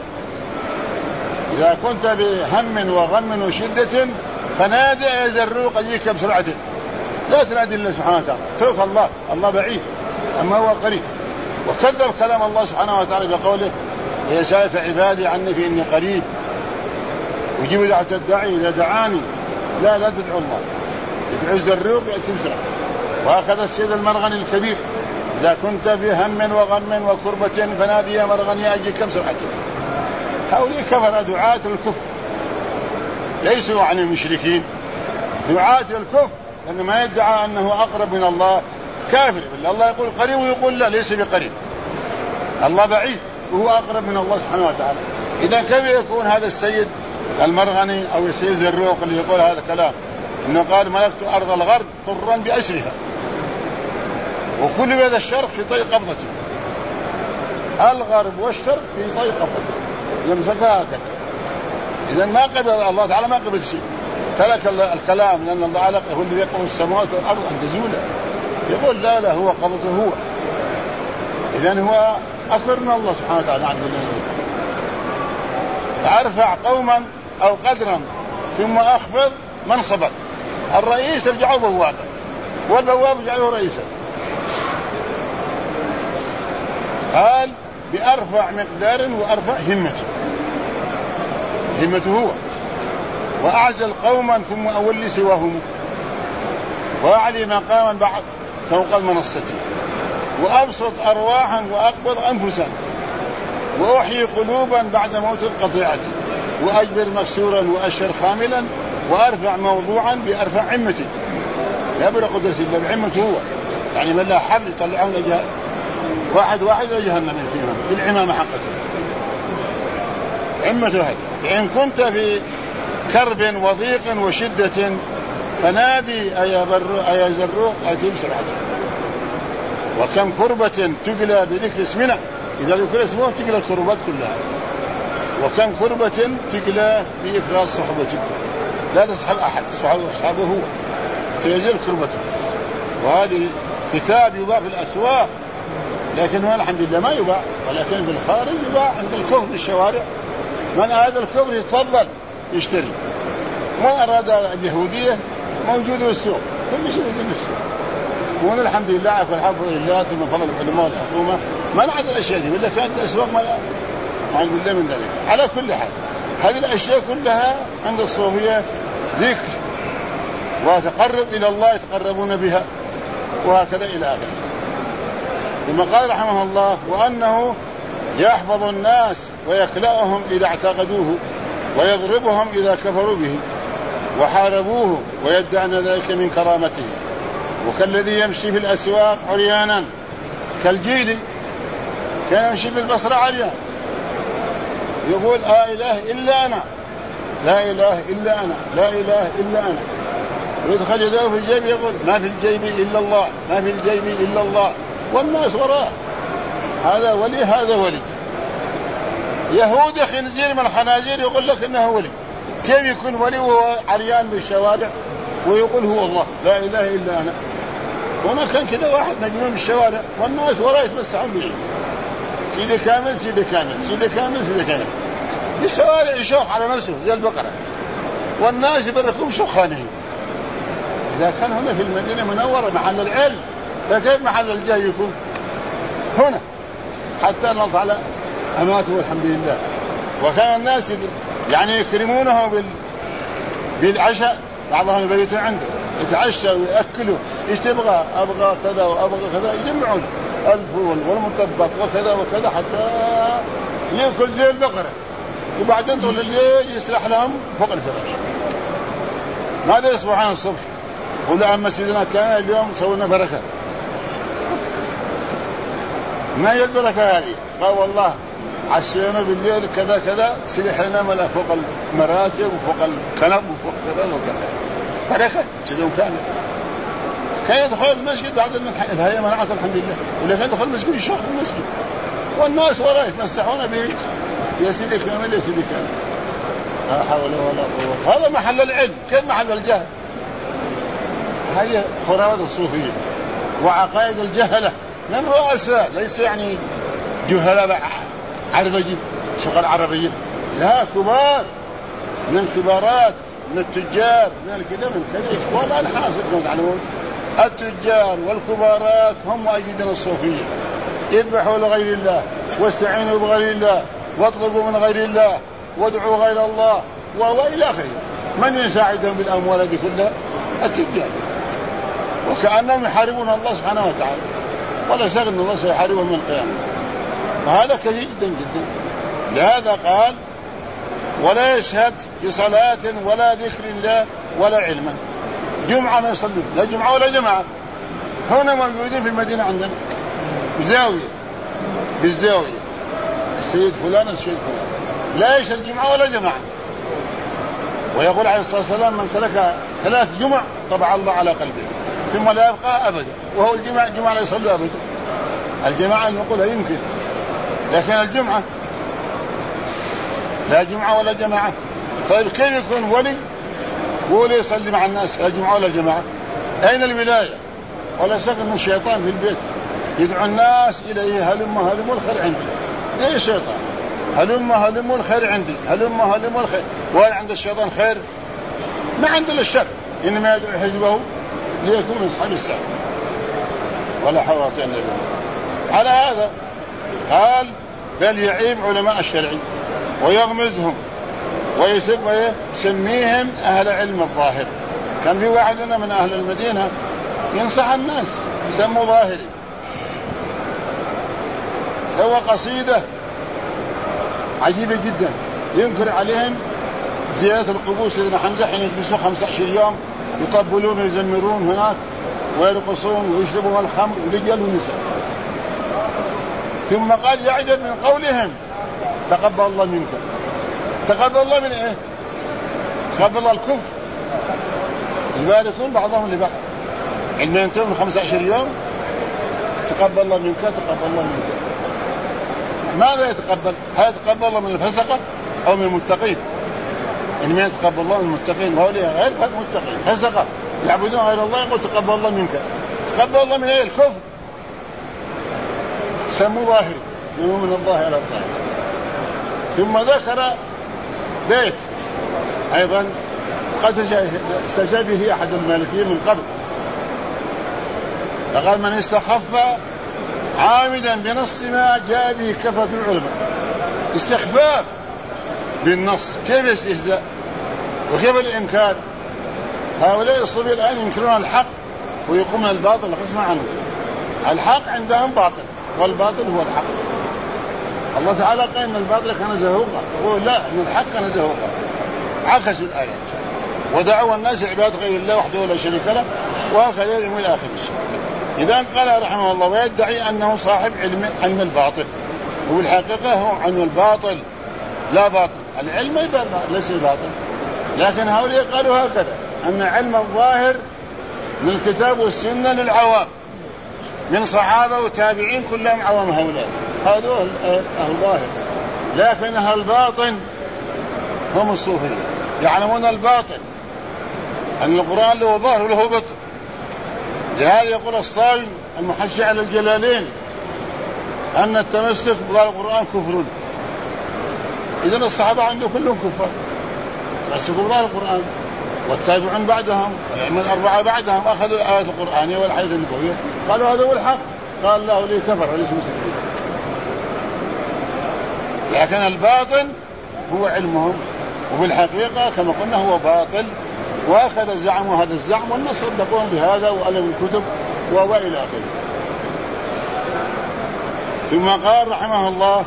إذا كنت بهم وغم وشدة فنادي يا زروق أجيك بسرعة، لا تنادي الله سبحانه وتعالى، اترك الله، الله بعيد أما هو قريب. وكذب كلام الله سبحانه وتعالى بقوله يسألك عبادي عني فإني قريب أجيب دعوة الداعي إذا دعاني. لا تدعو الله، يدعو الزروق يأتي بسرعة. وهكذا السيد المرغني الكبير إذا كنت بهم وغم وكربة فنادي يا مرغني أجيك بسرعة. هؤلاء كفر دعاة الكفر ليسوا عن المشركين، دعاة الكفر لأنه ما يدعى أنه أقرب من الله كافر. الله يقول قريب ويقول لا ليس بقريب، الله بعيد وهو أقرب من الله سبحانه وتعالى. إذا كيف يكون هذا السيد المرغني أو السيد زروق اللي يقول هذا الكلام إنه قال ملكت أرض الغرب طرا بأسرها وكل هذا الشرق في طي قبضته، الغرب والشرق في طي قبضته يمسكها هكذا. إذا ما قبل الله تعالى ما قبل شيء، ترك الكلام لأن الله تعالى هو الذي يقوم السماوات والأرض أن تزولا، يقول لا هو قبضته هو. إذن هو أكبر من الله سبحانه وتعالى عن بالله. أرفع قوما أو قدرا ثم أخفض منصبا، الرئيس ترجعه بوابا والبواب يجعله رئيسا. قال بأرفع مقدار وأرفع همته هو، وأعزل قوما ثم أولي سواهم، وأعلي مقاما بعد فوق المنصة، وأبسط أرواحا وأقبض أنفسا، وأحيي قلوبا بعد موت القطيعة، وأجبر مكسورا وأشر خاملا، وأرفع موضوعا بأرفع عمتي. لا بلا قدرة إلا بعمته هو، يعني من لا حبل يطلعون واحد لجهنم فيهم بالعمامة حقته عمته هذه. فإن كنت في كرب وضيق وشدة فنادي أيا زروق أتي بسرعة. وكم كربة تقلى بذكر اسمنا، إذا ذكر اسمه تقلى الكربات كلها. وكم كربة تقلى بإفراد صحبتك، لا تسحب أحد، صحبه هو سيزيل كربته. وهذه كتاب يباع في الأسواق لكن هو الحمد لله ما يباع، ولكن في الخارج يباع عند الكفر بالشوارع. من أراد الكفر يتفضل يشتري، من أراد اليهودية موجود في السوق، كل شيء موجود في السوق. وهنا الحمد لله عفوا الحمد لله ثم فضل العلماء والحكومة منعت الأشياء دي، ولا كانت الأسواق أعوذ بالله من ذلك. على كل حال هذه الأشياء كلها عند الصوفية ذكر وتقرب إلى الله يتقربون بها، وهكذا إلى آخره. ثم قال رحمه الله وأنه يحفظ الناس ويكلأهم إذا اعتقدوه، ويضربهم إذا كفروا به وحاربوه، ويدعي أن ذلك من كرامته. وكالذي يمشي في الأسواق عريانا كالجيد كان يمشي في البصرة عريان يقول لا إله إلا أنا، لا إله إلا أنا، لا إله إلا أنا، ويدخل يده في الجيب يقول ما في الجيب إلا الله، ما في الجيب إلا الله، والناس وراء. هذا ولي، هذا ولي. يهود خنزير من الخنازير يقول لك إنه ولي. كيف يكون ولي وهو عريان بالشوارع ويقول هو الله لا إله إلا أنا؟ هنا كان كده واحد مجنون بالشوارع والناس وراء يتمسحون به، سيدي كامل سيدي كامل سيدي كامل سيدي كامل بالشوارع، يشوف على نفسه زي البقرة. والناس يبركون شخانهم. إذا كان هنا في المدينة المنورة محل العلم، فكيف محل الجاه يكون هنا؟ حتى الله تعالى أماته والحمد لله. وكان الناس يعني يكرمونه بالعشاء، بعضهم يبيتوا عنده يتعشى ويأكلوا. ايش تبغى؟ أبغى كذا وأبغى كذا، يجمعون الفول والمطبق وكذا وكذا حتى يأكل زي البقرة، وبعدين طول الليل يسرح لهم فوق الفراش. ماذا يصبحون الصبح ولا أما سيدنا كان اليوم سوينا بركة؟ ما هي البركة هذه؟ قال والله عشينا بالليل كذا كذا، سلحنا ملا فوق المراتب وفوق الكنب وفوق كذا وكذا، بركة سيدنا كامل. كان يدخل المسجد بعد الهيئة منعته الحمد لله، ولا كان يدخل المسجد يشوف المسجد والناس وراء يتمسحون به، يا سيدي كامل يا سيدي كامل. لا حول ولا قوة. هذا محل العلم. كيف محل الجهل؟ هي خرافات الصوفية وعقائد الجهلة من رؤساء، ليس يعني جهلاء عربيين شغل عربيين، لا، كبار من الكبارات من التجار من الكذا من كذا. ولا الحاصل كما تعلمون التجار والكبارات هم مؤيدين الصوفية، يذبحوا لغير الله واستعينوا بغير الله واطلبوا من غير الله وادعوا غير الله وإلى آخره. من يساعدهم بالأموال هذه كلها؟ التجار. وكأنهم يحاربون الله سبحانه وتعالى، ولا شك أن الله سيحاربهم من القيامة. وهذا كثير جدا جدا. لهذا قال ولا يشهد بصلاة ولا ذكر الله ولا علما. جمعة ما يصلون، لا جمعة ولا جماعة. هنا موجودين في المدينة عندنا زاوية بالزاوية، السيد فلان السيد فلان لا يشهد جمعة ولا جماعة. ويقول عليه الصلاة والسلام من ترك 3 جمع طبع الله على قلبه ثم لا يبقى أبدا. وهو الجمعة لا يصلي أبدا. الجماعة نقولها يمكن، لكن الجمعة لا جمعة ولا جماعة. طيب كيف يكون ولي يصلي مع الناس لا جمعة ولا جماعة؟ أين الولاية؟ ولا شك أن الشيطان في البيت يدعو الناس إليه هلموا الخير عندي، زي الشيطان هلموا الخير عندي، هلموا الخير. وهل عند الشيطان خير؟ ما عنده إلا الشر، إنما يدعو حزبه ليكون من أصحاب السعادة. ولا حول ولا قوة إلا بالله. على هذا قال بل يعيب علماء الشرع ويغمزهم ويسميهم أهل علم الظاهر. كان في واحد لنا من أهل المدينة ينصح الناس يسموا ظاهري، سوى قصيدة عجيبة جدا ينكر عليهم زيادة القبور سيدنا حمزة حين يجلسوا 15 يوم يطبلون ويزمرون هناك ويرقصون ويشربون الخمر ورجال ونساء. ثم قال يعجب من قولهم تقبل الله منك. تقبل الله من ايه؟ تقبل الله الكفر، يباركون بعضهم لبعض. عندما ينتهون 15 يوم تقبل الله منك تقبل الله منك. ماذا يتقبل؟ هل يتقبل الله من الفسقة أو من المتقين؟ إنما يتقبل الله من المتقين، وهؤلاء غير المتقين فسقة يعبدون غير الله. يقول تقبل الله منك. تقبل الله من ايه؟ الكفر. سموا ظاهري من الظاهر إلى الظاهر. ثم ذكر بيت أيضا قد استجاب به أحد المالكيين من قبل، فقال من استخف عامدا بنص ما جاء به كفرة العلماء. استخفاف بالنص، كيف الاستهزاء وكيف الإنكار؟ هؤلاء الصوفية الآن ينكرون الحق ويقومون الباطل. اسمع عنه، الحق عندهم باطل والباطل هو الحق. الله تعالى قال إن الباطل كان زهوقا، يقول لا إن الحق كان زهوقا. عكسوا الآيات ودعوا الناس عبادة غير الله وحده لا شريك له وهكذا إلى آخر الشيء. إذا قال رحمه الله ويدعي أنه صاحب علم عن الباطل، وبالحقيقة هو عن الباطل لا باطل. العلم ليس باطل، لكن هؤلاء قالوا هكذا أن علم الظاهر من الكتاب والسنة للعوام من صحابة وتابعين كلهم عوام. هؤلاء أهل الظاهر، لكن أهل الباطن هم الصوفية يعلمون الباطن أن القرآن له ظاهر وله بطن. لهذا يقول الصاوي المحشي على الجلالين أن التمسك بظاهر القرآن كفر. إذن الصحابة عنده كلهم كفار، تمسكوا بظاهر القرآن، والتابعون بعدهم والأئمة الأربعة بعدهم أخذوا الآيات القرآنية والحديث النبوي قالوا هذا هو الحق، قال الله لي كفر وليس مسلمين. لكن الباطل هو علمهم، وبالحقيقة كما قلنا هو باطل، وهكذا زعموا هذا الزعم والناس صدقون بهذا وألفوا الكتب وإلى آخره. ثم قال رحمه الله: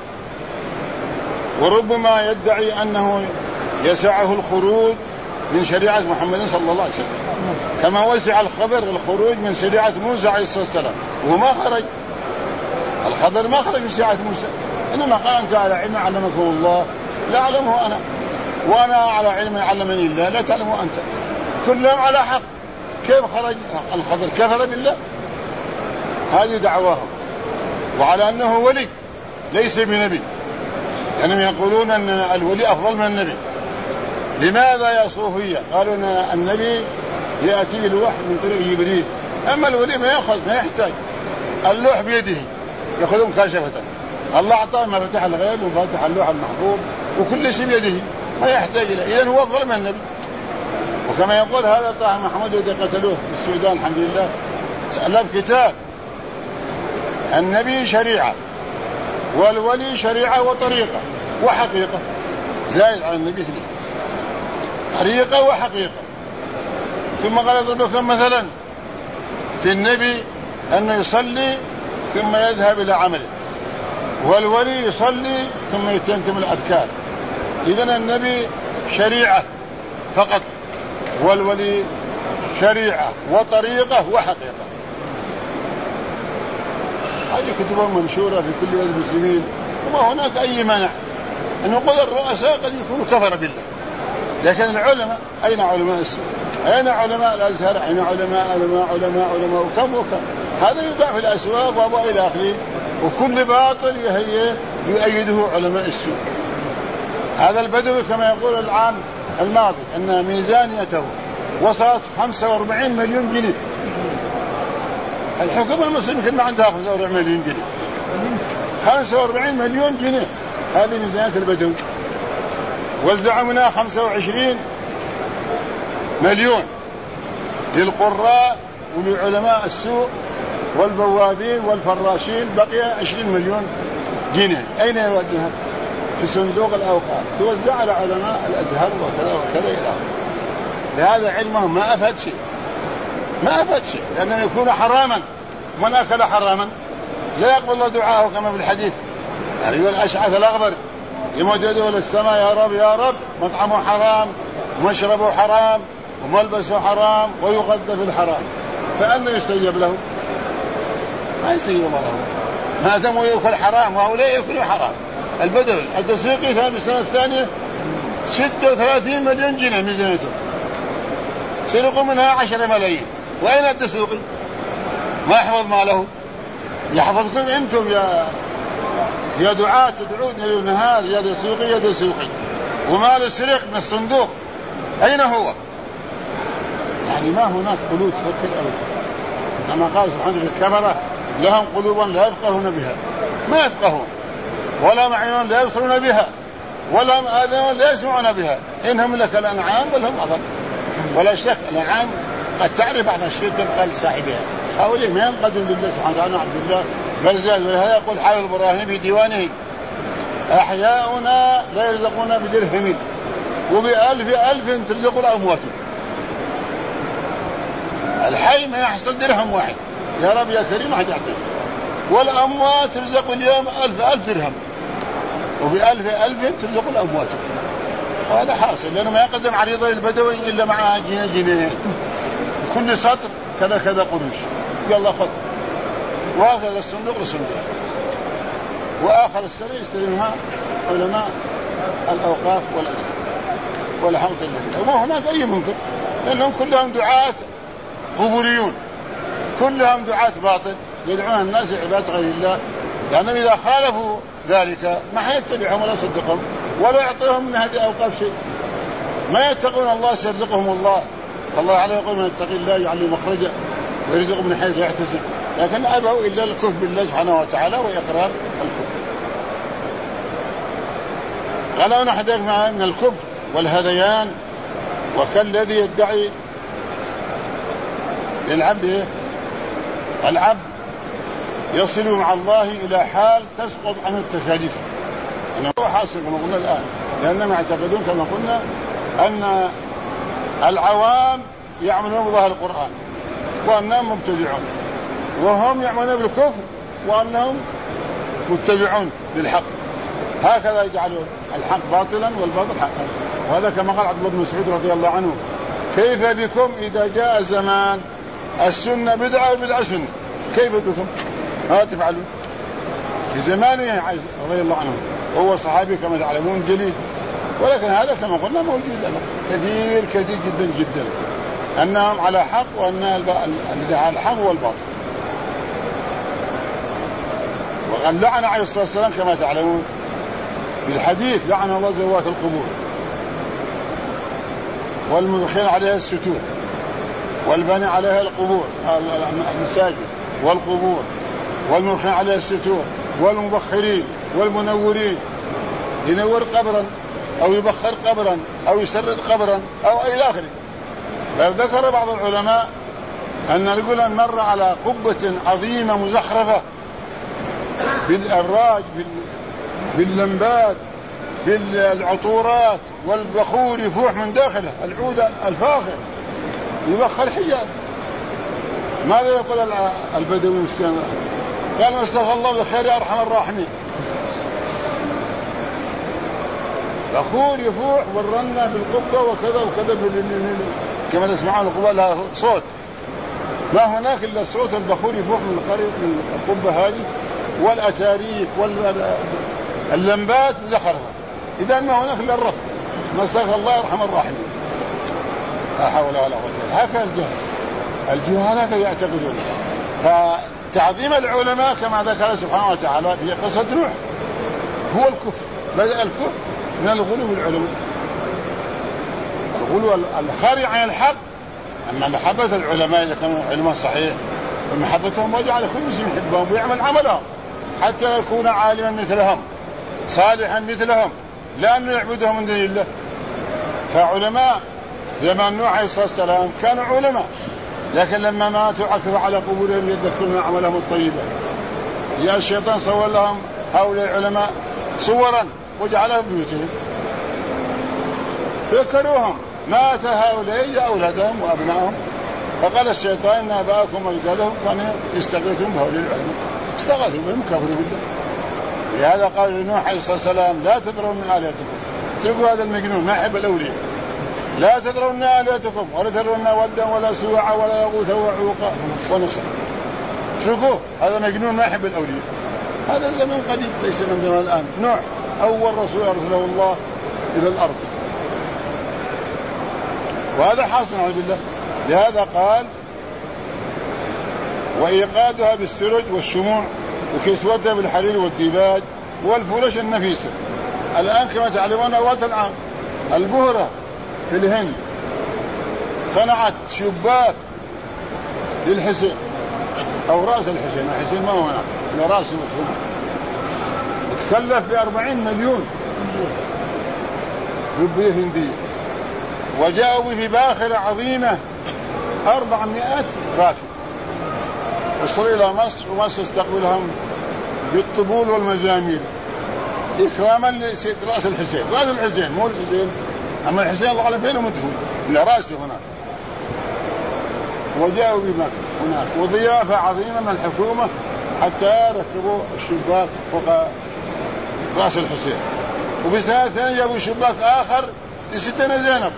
وربما يدعي أنه يسعه الخروج من شريعة محمد صلى الله عليه وسلم كما وسع الخضر الخروج من شريعة موسى عليه الصلاة والسلام، وما خرج الخضر، ما خرج من شريعة موسى، إنما قال أنت على علم علمكم الله لا أعلمه أنا، وأنا على علم علمني الله لا تعلمه أنت، كلهم على حق. كيف خرج الخضر؟ كفر بالله. هذه دعواهم، وعلى أنه ولي ليس بنبي، لأنهم يقولون أن الولي أفضل من النبي. لماذا يا صوفية؟ قالوا أن النبي يأتي الوحي من طريق جبريل، أما الولي ما يأخذ، ما يحتاج، اللوح بيده يأخذ مكاشفة، الله أعطاه مفاتيح الغيب ومفاتيح اللوح المحفوظ وكل شيء بيده، ما يحتاج إليه، إذن هو أفضل من النبي. وكما يقول هذا طه محمود الذي قتلوه في السودان الحمد لله، ألف كتاب النبي شريعة والولي شريعة وطريقة وحقيقة، زائد على النبي اثنين، طريقة وحقيقة. ثم قال يضرب لكم مثلا في النبي أنه يصلي ثم يذهب إلى عمله، والولي يصلي ثم يتنتم الأذكار. إذن النبي شريعة فقط، والولي شريعة وطريقة وحقيقة. هذه كتب منشورة في كل بلد المسلمين، وما هناك أي مانع أن يقول الرؤساء قد يكونوا كفر بالله، لكن العلماء أين علماء السوء؟ أين علماء الأزهر؟ أين علماء وكم هذا يباع في الأسواق وإلى آخره، وكل باطل يؤيده علماء السوء. هذا البدوي كما يقول العام الماضي أن ميزانيته وصلت 45 مليون جنيه. الحكومة المسلمة ما عندها 45 مليون جنيه، 45 مليون جنيه هذه ميزانية البدوي. وزعوا منها 25 مليون للقراء ولعلماء السوق والبوابين والفراشين، بقي 20 مليون جنيه. أين يودونها؟ في صندوق الأوقاف، توزع على علماء الأزهر وكذا وكذا إلى آخره. لهذا علمهم ما أفاد شيء، ما أفاد شيء، لأنه يكون حراما، من أكل حراما لا يقبل الله دعاءه كما في الحديث: أيها الأشعث الأغبر يمد يده للسماء يا رب يا رب، مطعمه حرام ومشربه حرام وملبسه حرام ويغذى في الحرام، فأنه يستجيب له؟ ما يستجيب الله له ما دام يأكل حرام، وهؤلاء يأكلوا حرام. البدوي التسويقي في السنة الثانية 36 مليون جنيه ميزانيته، سرقوا منها 10 ملايين. وأين التسويقي؟ ما يحفظ ماله، يحفظكم أنتم يا دعاة تدعون إلى النهار، يا تسويقي يا تسويقي، ومال السرق من الصندوق أين هو؟ يعني ما هناك قلوب تفكر أبدا، كما قال سبحانه في الكفرة: لهم قلوبا لا يفقهون بها، ما يفقهون، ولا معين لا يبصرون بها، ولا آذان لا يسمعون بها، إنهم لك الأنعام بل هم أضل. ولا شك الأنعام قد تعرف بعض الشيء تنقل صاحبها، هؤلاء ما ينقدون بالله سبحانه وتعالى عبد الله بل زاد. ولهذا يقول حافظ إبراهيم في ديوانه: أحياؤنا لا يرزقون بدرهم وب1000 ترزق الأموات. الحي ما يحصل درهم واحد، يا رب يا كريم ما حد يعطيه، والأموات ترزق اليوم 1000 درهم وب1000 ترزق الأموات. وهذا حاصل، لأنه ما يقدم عريضة للبدوي إلا معها جنيه كل سطر كذا كذا قروش، يلا خذ، وهكذا الصندوق للصندوق. وآخر السنة يستلمها علماء الأوقاف والأزهر ولا حول ولا قوة. وما هناك أي منكر، لأنهم كلهم دعاة قبوريون، كلهم دعاة باطل يدعون الناس عبادة غير الله، لأنهم إذا خالفوا ذلك ما حيتبعهم ولا يصدقهم ولا يعطيهم من هذه الأوقاف شيء. ما يتقون الله سيرزقهم الله. الله عليه يقول: من يتقي الله يجعل له مخرجا ويرزقه من حيث لا يحتسب. لكن أبوا إلا الكفر بالله سبحانه وتعالى وإقرار الكفر. قالوا نحن من الكفر والهذيان وكالذي يدعي للعبد العبد يصل مع الله إلى حال تسقط عنه التكاليف. أنا هو حاصل كما قلنا الآن، لأنهم يعتقدون كما قلنا أن العوام يعملون بظاهر القرآن وأنهم مبتدعون، وهم يعملون بالكفر وأنهم متبعون للحق. هكذا يجعلون الحق باطلا والباطل حقا. وهذا كما قال عبد الله بن مسعود رضي الله عنه: كيف بكم إذا جاء زمان السنة بدعة والبدعة سنة؟ كيف بكم؟ ما تفعلون؟ في زمانه رضي الله عنه، هو صحابي كما تعلمون جليل، ولكن هذا كما قلنا موجود كثير كثير جدا جدا، أنهم على حق وأن الذي على الحق هو الباطل. وقد لعن عليه الصلاة والسلام كما تعلمون بالحديث: لعن الله زوات القبور والمدخين عليها الستور والبني عليها القبور المساجد والقبور والمدخين عليها الستور والمبخرين والمنورين، ينور قبرا أو يبخر قبرا أو يسرد قبرا أو إلى آخره. بل ذكر بعض العلماء أن رجلا مر على قبة عظيمة مزخرفة بالأراج باللمبات بالعطورات والبخور يفوح من داخله، العود الفاخر يبخر حجاب. ماذا يقول البدوي مسكين؟ قال: استغفر الله بالخير يا أرحم الراحمين. بخور يفوح والرنة بالقبة وكذا وكذا كما تسمعون القبة لها صوت، ما هناك إلا صوت البخور يفوح من القبة هذه والأساريك واللمبات زخرفة. إذا ما هناك إلا الرب، ما استغفر الله أرحم الراحمين. لا حول ولا قوة إلا بالله. هكذا الجهال هكذا يعتقدون. فتعظيم العلماء كما ذكر سبحانه وتعالى في قصة نوح هو الكفر. بدأ الكفر من الغلو بالعلماء، الغلو الخارج عن الحق. أما محبة العلماء إذا كانوا علماء صحيح فمحبتهم وجعل كل مسلم يحبهم ويعمل عملهم حتى يكون عالما مثلهم صالحا مثلهم، لا أن يعبدهم من دون الله. فعلماء زمان نوح عليه الصلاة والسلام كانوا علماء، لكن لما ماتوا عكفوا على قبورهم يذكرون أعمالهم الطيبة. جاء الشيطان صور لهم هؤلاء العلماء صورا وجعلها في بيوتهم، فذكروهم. مات هؤلاء يا أولادهم وأبنائهم، فقال الشيطان: إن أباءكم وأجدادكم كانوا يستغيثون بهؤلاء العلماء، استغاثوا بهم كفروا بالله. لهذا قال لنوح عليه الصلاة والسلام: لا تذرون من آلهتكم. اتركوا هذا المجنون ما يحب الأولياء. لا تذرون آلهتكم ولا تذرون ودا ولا سواعا ولا يغوث ويعوق ونسرا. اتركوه، هذا مجنون ما يحب الأولياء. هذا زمن قديم ليس من زمان الآن. نوح أول رسول أرسله الله إلى الأرض، وهذا حاصل على بالله. لهذا قال: وإيقادها بالسرج والشموع وكسوتها بالحرير والديباج والفرش النفيسة. الآن كما تعلمون أوقات العام البهرة في الهند صنعت شباك للحسين أو رأس الحسين، الحسين ما هو هنا لرأس المصنع، تكلف ب40 مليون ربية هندية، وجاءوا بباخرة عظيمة 400 راكب، وصلوا إلى مصر، ومصر استقبلهم بالطبول والمزامير إكراما لسيد رأس الحسين. رأس الحسين مو الحسين، أما الحسين الله أعلم فين مدفون، لا رأسه هناك. وجاءوا بمكة هناك وضيافة عظيمة من الحكومة حتى ركبوا الشباك فوق رأس الحسين. وبسنة ثانية جابوا شباك آخر لستنا زينب،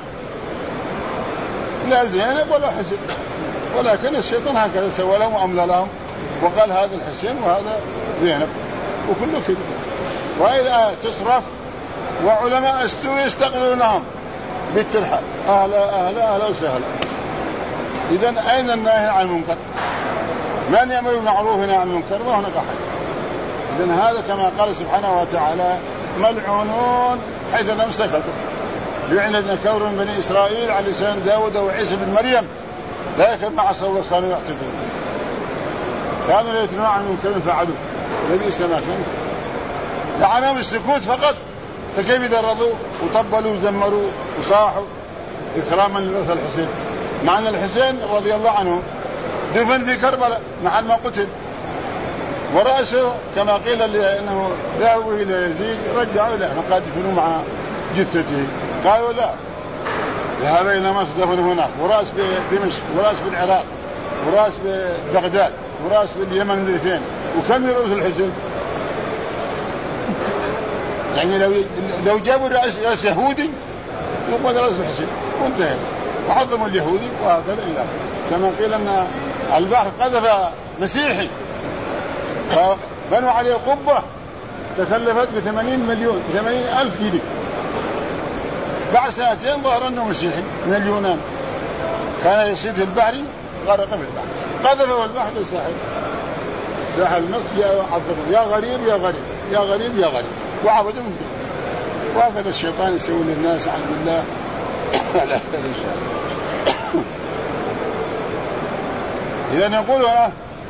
لا زينب ولا حسين، ولكن الشيطان هكذا سوى لهم وأملى لهم وقال هذا الحسين وهذا زينب وكله كذب. وإذا تصرف وعلماء السوء يستقلونهم بالترحال، أهلا أهلا أهلا وسهلا. إذن أين الناهي عن المنكر؟ من يأمر بالمعروف وينهى عن المنكر؟ ما هناك أحد. إذن هذا كما قال سبحانه وتعالى: ملعونون حيث لم سكتوا. لعن الذين كفروا من بني إسرائيل على لسان داود وعيسى بن مريم ذلك ما عصوا وكانوا يعتدون. كانوا لا يتنهون عن المنكر فعلوا لبئس ما كانوا. لعنهم السكوت فقط، فكيف إذا رضوا وطبلوا وزمروا وصاحوا؟ إكراما لرأس الحسين، مع أن الحسين رضي الله عنه دفن في كربلاء مع ما قتل، ورأسه كما قيل أنه ذهبوا إلى يزيد رجعوا له قد دفنوا مع جثته، قالوا لا ذهب إلى مصر دفنوا هناك، وراس بدمشق وراس بالعراق وراس ببغداد وراس باليمن الاثنين، وكم رؤوس الحسين؟ يعني لو جابوا رأس يهودي يقبل رأس الحسين وانتهى، وعظموا اليهودي وهكذا إلى كما قيل أن البحر قذف مسيحي فبنوا عليه قبة تكلفت ب80,000 جنيه، بعد سنتين ظهر أنه مسيحي من اليونان كان يصيد في البحر غرق في البحر، قذفه البحر للساحل، ساحل مصر عذبه يا غريب يا غريب يا غريب يا غريب، وعبدوا من دون. وهكذا الشيطان يسوي للناس عن الله على أكثر إن شاء الله. إذا نقول هنا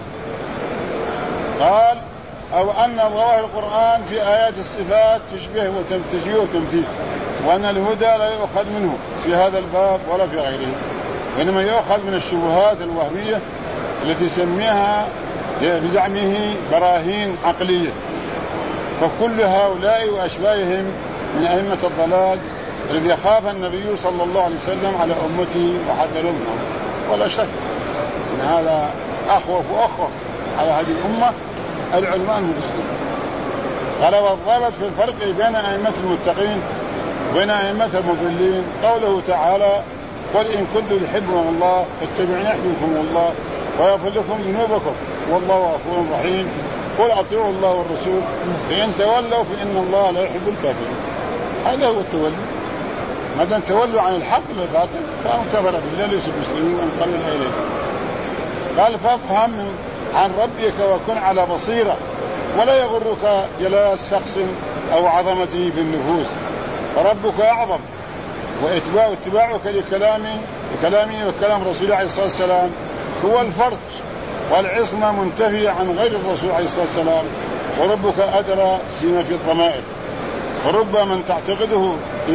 قال أو أن ظواهر القرآن في آيات الصفات تشبه وتمثيل، وأن الهدى لا يؤخذ منه في هذا الباب ولا في غيره، وإنما يؤخذ من الشبهات الوهمية التي سميها بزعمه براهين عقلية. فكل هؤلاء وأشباههم من أئمة الضلال الذي خاف النبي صلى الله عليه وسلم على أمته وحذروا منهم، ولا شك أن هذا أخوف وأخوف على هذه الأمة العلماء المسلمين. قال والضابط في الفرق بين أئمة المتقين وبين أئمة المضلين قوله تعالى قل إن كنتم تحبون الله فاتبعوني يحببكم الله ويغفر لكم ذنوبكم والله غفور رحيم، قل أطيعوا الله والرسول فإن تولوا فإن الله لا يحب الكافرين. هذا هو التولي، ما دام تولوا عن الحق للباطل فهم كفر بالله ليسوا مسلمين وانقلوا إليه. قال فافهم عن ربك وكن على بصيرة ولا يغرك جلال شخص أو عظمته في النفوس، فربك أعظم، واتباعك لكلامه وكلام رسوله عليه الصلاة والسلام هو الفرق والعصمة منتفية عن غير الرسول عليه الصلاة والسلام، وربك أدرى بما في الضمائر. ورب من تعتقده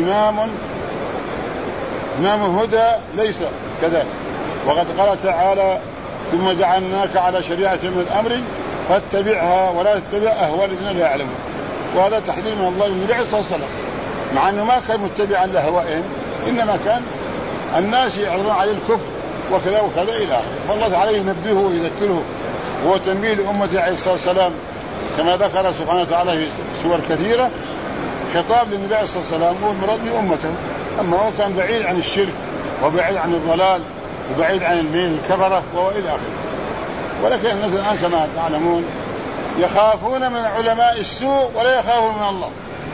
إمام هدى ليس كذلك، وقد قال تعالى ثم جعلناك على شريعة من الأمر فاتبعها ولا تتبع أهواء الذين لا يعلمون. وهذا تحذير من الله للنبي عليه الصلاة والسلام، مع أنه ما كان متبعا لأهوائهم، إنما كان الناس يعرضون عليه الكفر وكذا وكذا إلى آخره، فالله تعالى ينبهه ويذكره، وهو تنبيه لأمته عليه الصلاة والسلام كما ذكر سبحانه وتعالى في سور كثيرة خطاب للنبي عليه الصلاة والسلام والمراد بأمته، أما هو كان بعيد عن الشرك وبعيد عن الضلال وبعيد عن الميل الكفرة وإلى آخره. ولكن الناس الآن كما تعلمون يخافون من علماء السوء ولا يخافون من الله،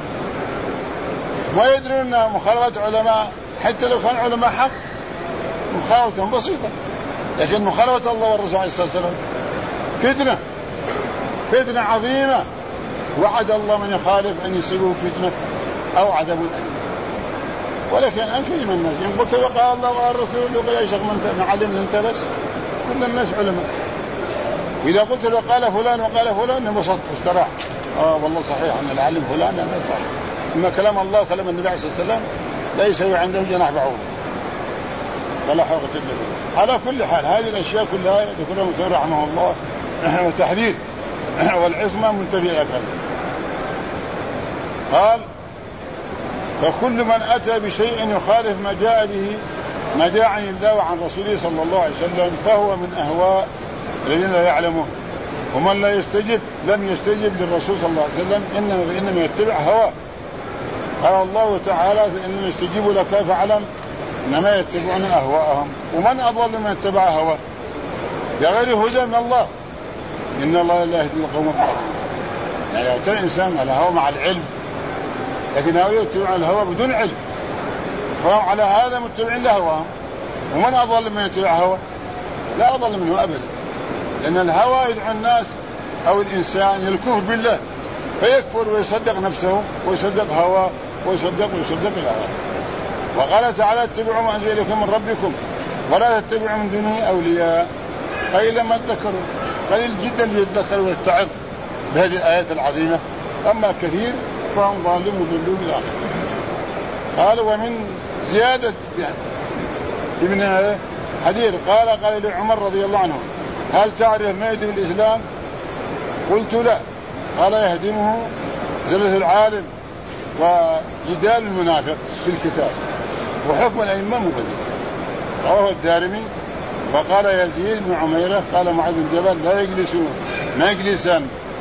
ما يدرون أن مخالفة علماء حتى لو كان علماء حق مخالفة بسيطة، لكن مخالفة الله والرسول عليه الصلاة والسلام فتنة عظيمة، وعد الله من يخالف أن يصيبه فتنة أو عذاب أليم. ولكن أنكر من الناس إن قلت له قال الله وقال الرسول وقال أي شيخ من علم أنت بس، كل الناس علماء، وإذا قلت له قال فلان وقال فلان نبسط واستراح، والله صحيح أن العلم فلان هذا صحيح، أما كلام الله وكلام النبي عليه الصلاة والسلام لا يسوي عنده جناح بعوض ولا حوقة إلا بالله. على كل حال هذه الأشياء كلها ذكرها المسلم رحمه الله وتحذير والعصمة منتفية أكثر. قال فكل من أتى بشيء يخالف ما جاء عن الله وعن رسوله صلى الله عليه وسلم فهو من أهواء الذين لا يعلمون، ومن لا يستجب لم يستجب للرسول صلى الله عليه وسلم إنما يتبع هواه. قال الله تعالى فإنما يستجيبوا لك فاعلم إنما يتبعون أهواءهم، ومن أضل من اتبع هواه بغير هدى من الله إن الله لا يهدي القوم الظالمين. يعني يأتي الإنسان على هوى مع العلم، لكن هؤلاء يتبعون الهوى بدون علم، فهم على هذا متبعين لهواهم. ومن أضل من يتبع هوى لا أضل منه أبدا، لأن الهوى يدعو الناس أو الإنسان الكفر بالله فيكفر ويصدق نفسه ويصدق هواه ويصدق الهوى. وقال تعالى اتبعوا ما أنزل إليكم من ربكم ولا تتبعوا من دونه أولياء. قليلا ما تذكروا، قليل جدا اللي يتذكر ويتعظ بهذه الآيات العظيمة، أما كثير فهم ضالون مضلون إلى آخره. قال ومن زيادة ابن حدير قال لعمر رضي الله عنه: هل تعرف ما يهدم الإسلام؟ قلت: لا. قال: يهدمه زلة العالم وجدال المنافق في الكتاب وحكم الأئمة مغير. رواه الدارمي. وقال يزيد بن عميرة قال معاذ بن جبل: لا يجلسون مجلسا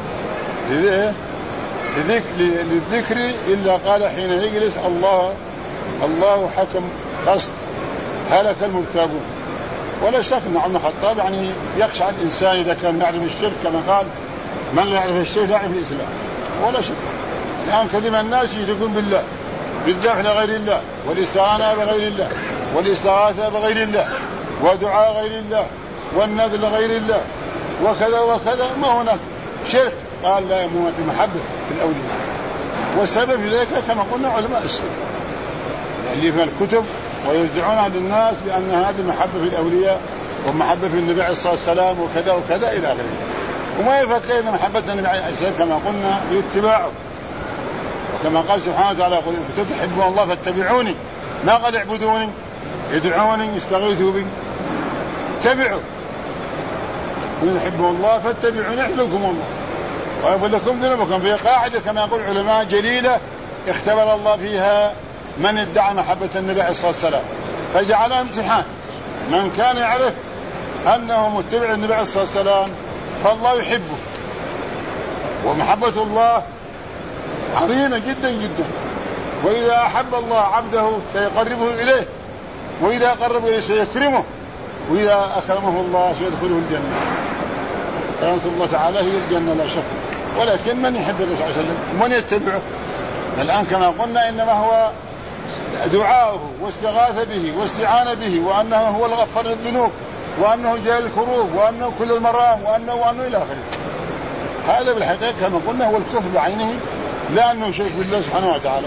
للذكر إلا قال حين يجلس: الله حكم قصد هلك المرتابون. ولا شك أن عمر الخطاب يعني يخشى الإنسان إذا كان يعرف الشرك، كما قال: من لا يعرف الشرك لا يعرف الإسلام. ولا شك الآن كثير الناس يشركون بالله بالذبح لغير الله، والاستعانة بغير الله، والاستغاثة بغير الله، ودعاء غير الله، والنذر لغير الله، وكذا وكذا. ما هناك شرك. قال: لا يموت محبة في الأولياء. والسبب في ذلك كما قلنا علماء السنة اللي في الكتب ويوزعونها للناس بأن هذه محبة في الأولياء ومحبة في النبي عليه الصلاة والسلام وكذا وكذا إلى آخره. وما يفكر أن محبة النبي عليه الصلاة والسلام كما قلنا باتباعه، وكما قال سبحانه وتعالى: قل إن كنتم تحبون الله فاتبعوني. ما قال اعبدوني، ادعوني، استغيثوا بي. اتبعوا. إن تحبوا الله فاتبعوني يحببكم الله ويغفر لكم ذنوبكم. في قاعدة كما يقول العلماء جليلة اختبر الله فيها من ادعى محبة النبي عليه الصلاة والسلام، فجعلها امتحان. من كان يعرف أنه متبع النبي عليه الصلاة والسلام فالله يحبه، ومحبة الله عظيمة جدا جدا. وإذا أحب الله عبده سيقربه إليه، وإذا قرب إليه سيكرمه، وإذا أكرمه الله سيدخله الجنة. كرامة الله تعالى هي الجنة لا شك. ولكن من يحب الرسول صلى الله عليه وسلم ومن يتبعه؟ الآن كما قلنا إنما هو دعاؤه واستغاث به واستعان به، وأنه هو الغفار للذنوب، وأنه جاء الكروب، وأنه كل المرام، وأنه إلى آخره. هذا بالحقيقة كما قلنا هو الكفر بعينه، لا أنه شرك بالله سبحانه وتعالى.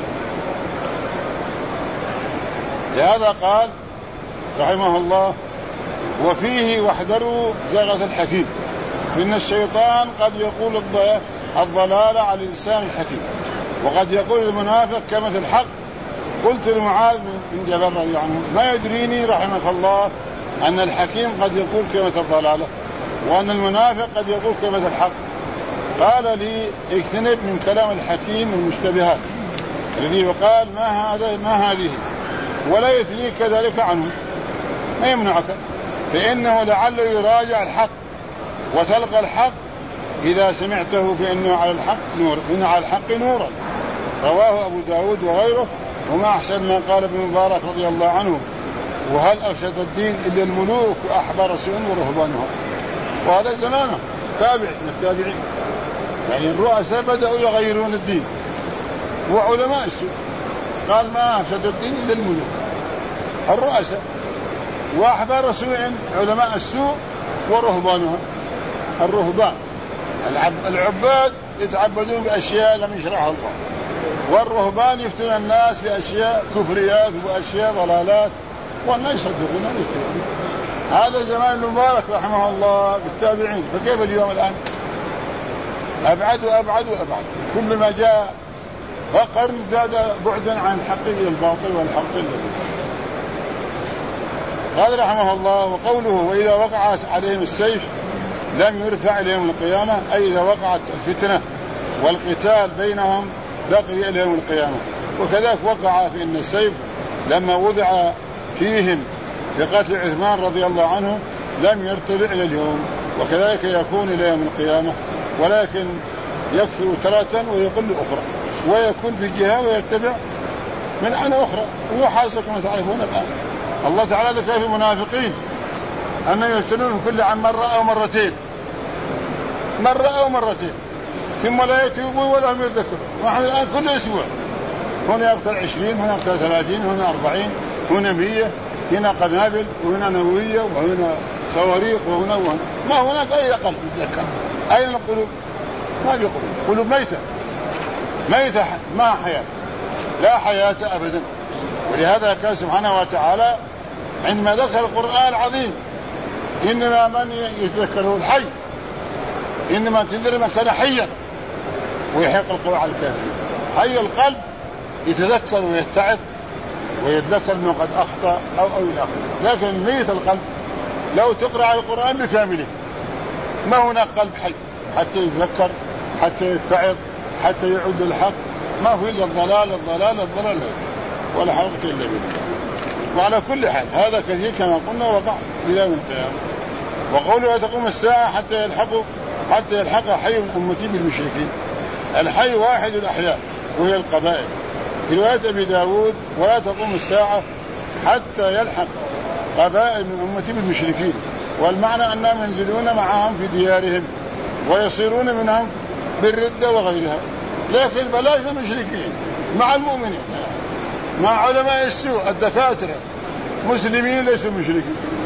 لهذا قال رحمه الله: وفيه واحذروا زغة الحكيم، فإن الشيطان قد يقول الضلال على الإنسان الحكيم، وقد يقول المنافق كلمة الحق. قلت لمعاذ بن جبل رضي الله عنه: ما يدريني رحمك الله أن الحكيم قد يقول كلمة الضلالة، وأن المنافق قد يقول كلمة الحق. قال لي: اجتنب من كلام الحكيم المشتبهات الذي يقال ما هذه، ولا يثنيك كذلك عنه، ما يمنعك، فإنه لعله يراجع الحق وتلقى الحق إذا سمعته، فإنه على الحق نور، إن على الحق نورا. رواه أبو داود وغيره. وما أحسن ما قال ابن مبارك رضي الله عنه: وهل أفسد الدين إلا الملوك وأحبار سوء ورهبانها. وهذا زمانه تابع من التابعين، يعني الرؤساء بدأوا يغيرون الدين وعلماء السوء. قال: ما أفسد الدين إلا الملوك، الرؤساء، وأحبار سوء علماء السوء، ورهبانها. الرهبان العباد يتعبدون بأشياء لم يشرعها الله، والرهبان يفتن الناس بأشياء كفريات وأشياء ضلالات، والناس يصدقون ويتبعون. هذا زمان المبارك رحمه الله بالتابعين. فكيف اليوم الآن؟ أبعد وأبعد وأبعد، كل ما جاء فقرن زاد بعدا عن الحق إلى الباطل والحق الذي. قال رحمه الله: وقوله: وإذا وقع عليهم السيف لم يرفع إليهم القيامة، أي إذا وقعت الفتنة والقتال بينهم بقي إليهم القيامة. وكذلك وقع في إن السيف لما وضع فيهم بقتل عثمان رضي الله عنه لم يرتفع إلى اليوم، وكذلك يكون إلى يوم القيامة، ولكن يكثر ترة ويقل أخرى، ويكون في جهة ويرتفع من عن أخرى. هو حاصل كما تعرفون الآن. الله تعالى ذكر في المنافقين أن يفتنون في كل عام مرة أو مرتين، ثم لا يتوبون ولا هم يذكرون. ونحن الآن كل أسبوع هنا يقتل 20، هنا يقتل 30، هنا 40، هنا 100، هنا قنابل، وهنا نووية، وهنا صواريخ، وهنا ما هناك أي قلب يتذكر. أين القلوب؟ ما في قلوب ميتة ما حياة، لا حياة أبدا. ولهذا كان سبحانه وتعالى عندما ذكر القرآن العظيم: إنما من يتذكره الحي، إنما تنذر من كان حيا ويحق القول على الكافرين. حي القلب يتذكر ويتعظ ويتذكر أنه قد أخطأ أو إلى آخره. لكن ميت القلب لو تقرأ القرآن بكامله ما هناك قلب حي حتى يتذكر، حتى يتعظ، حتى يعود الحق، ما هو إلا الضلال الضلال الضلال، ولا حول إلا بالله. وعلى كل حال هذا كثير كما قلنا وقع إلى يوم القيامة. وقوله تقوم الساعة حتى يلحق حي من أمتي بالمشركين. الحي واحد الأحياء وهي القبائل. في رواية أبي داود ولا تقوم الساعة حتى يلحق قبائل من أمتي بالمشركين، والمعنى أنهم ينزلون معهم في ديارهم ويصيرون منهم بالردة وغيرها، لكن بلاش المشركين مع المؤمنين، مع علماء السوء الدكاترة مسلمين ليسوا مشركين.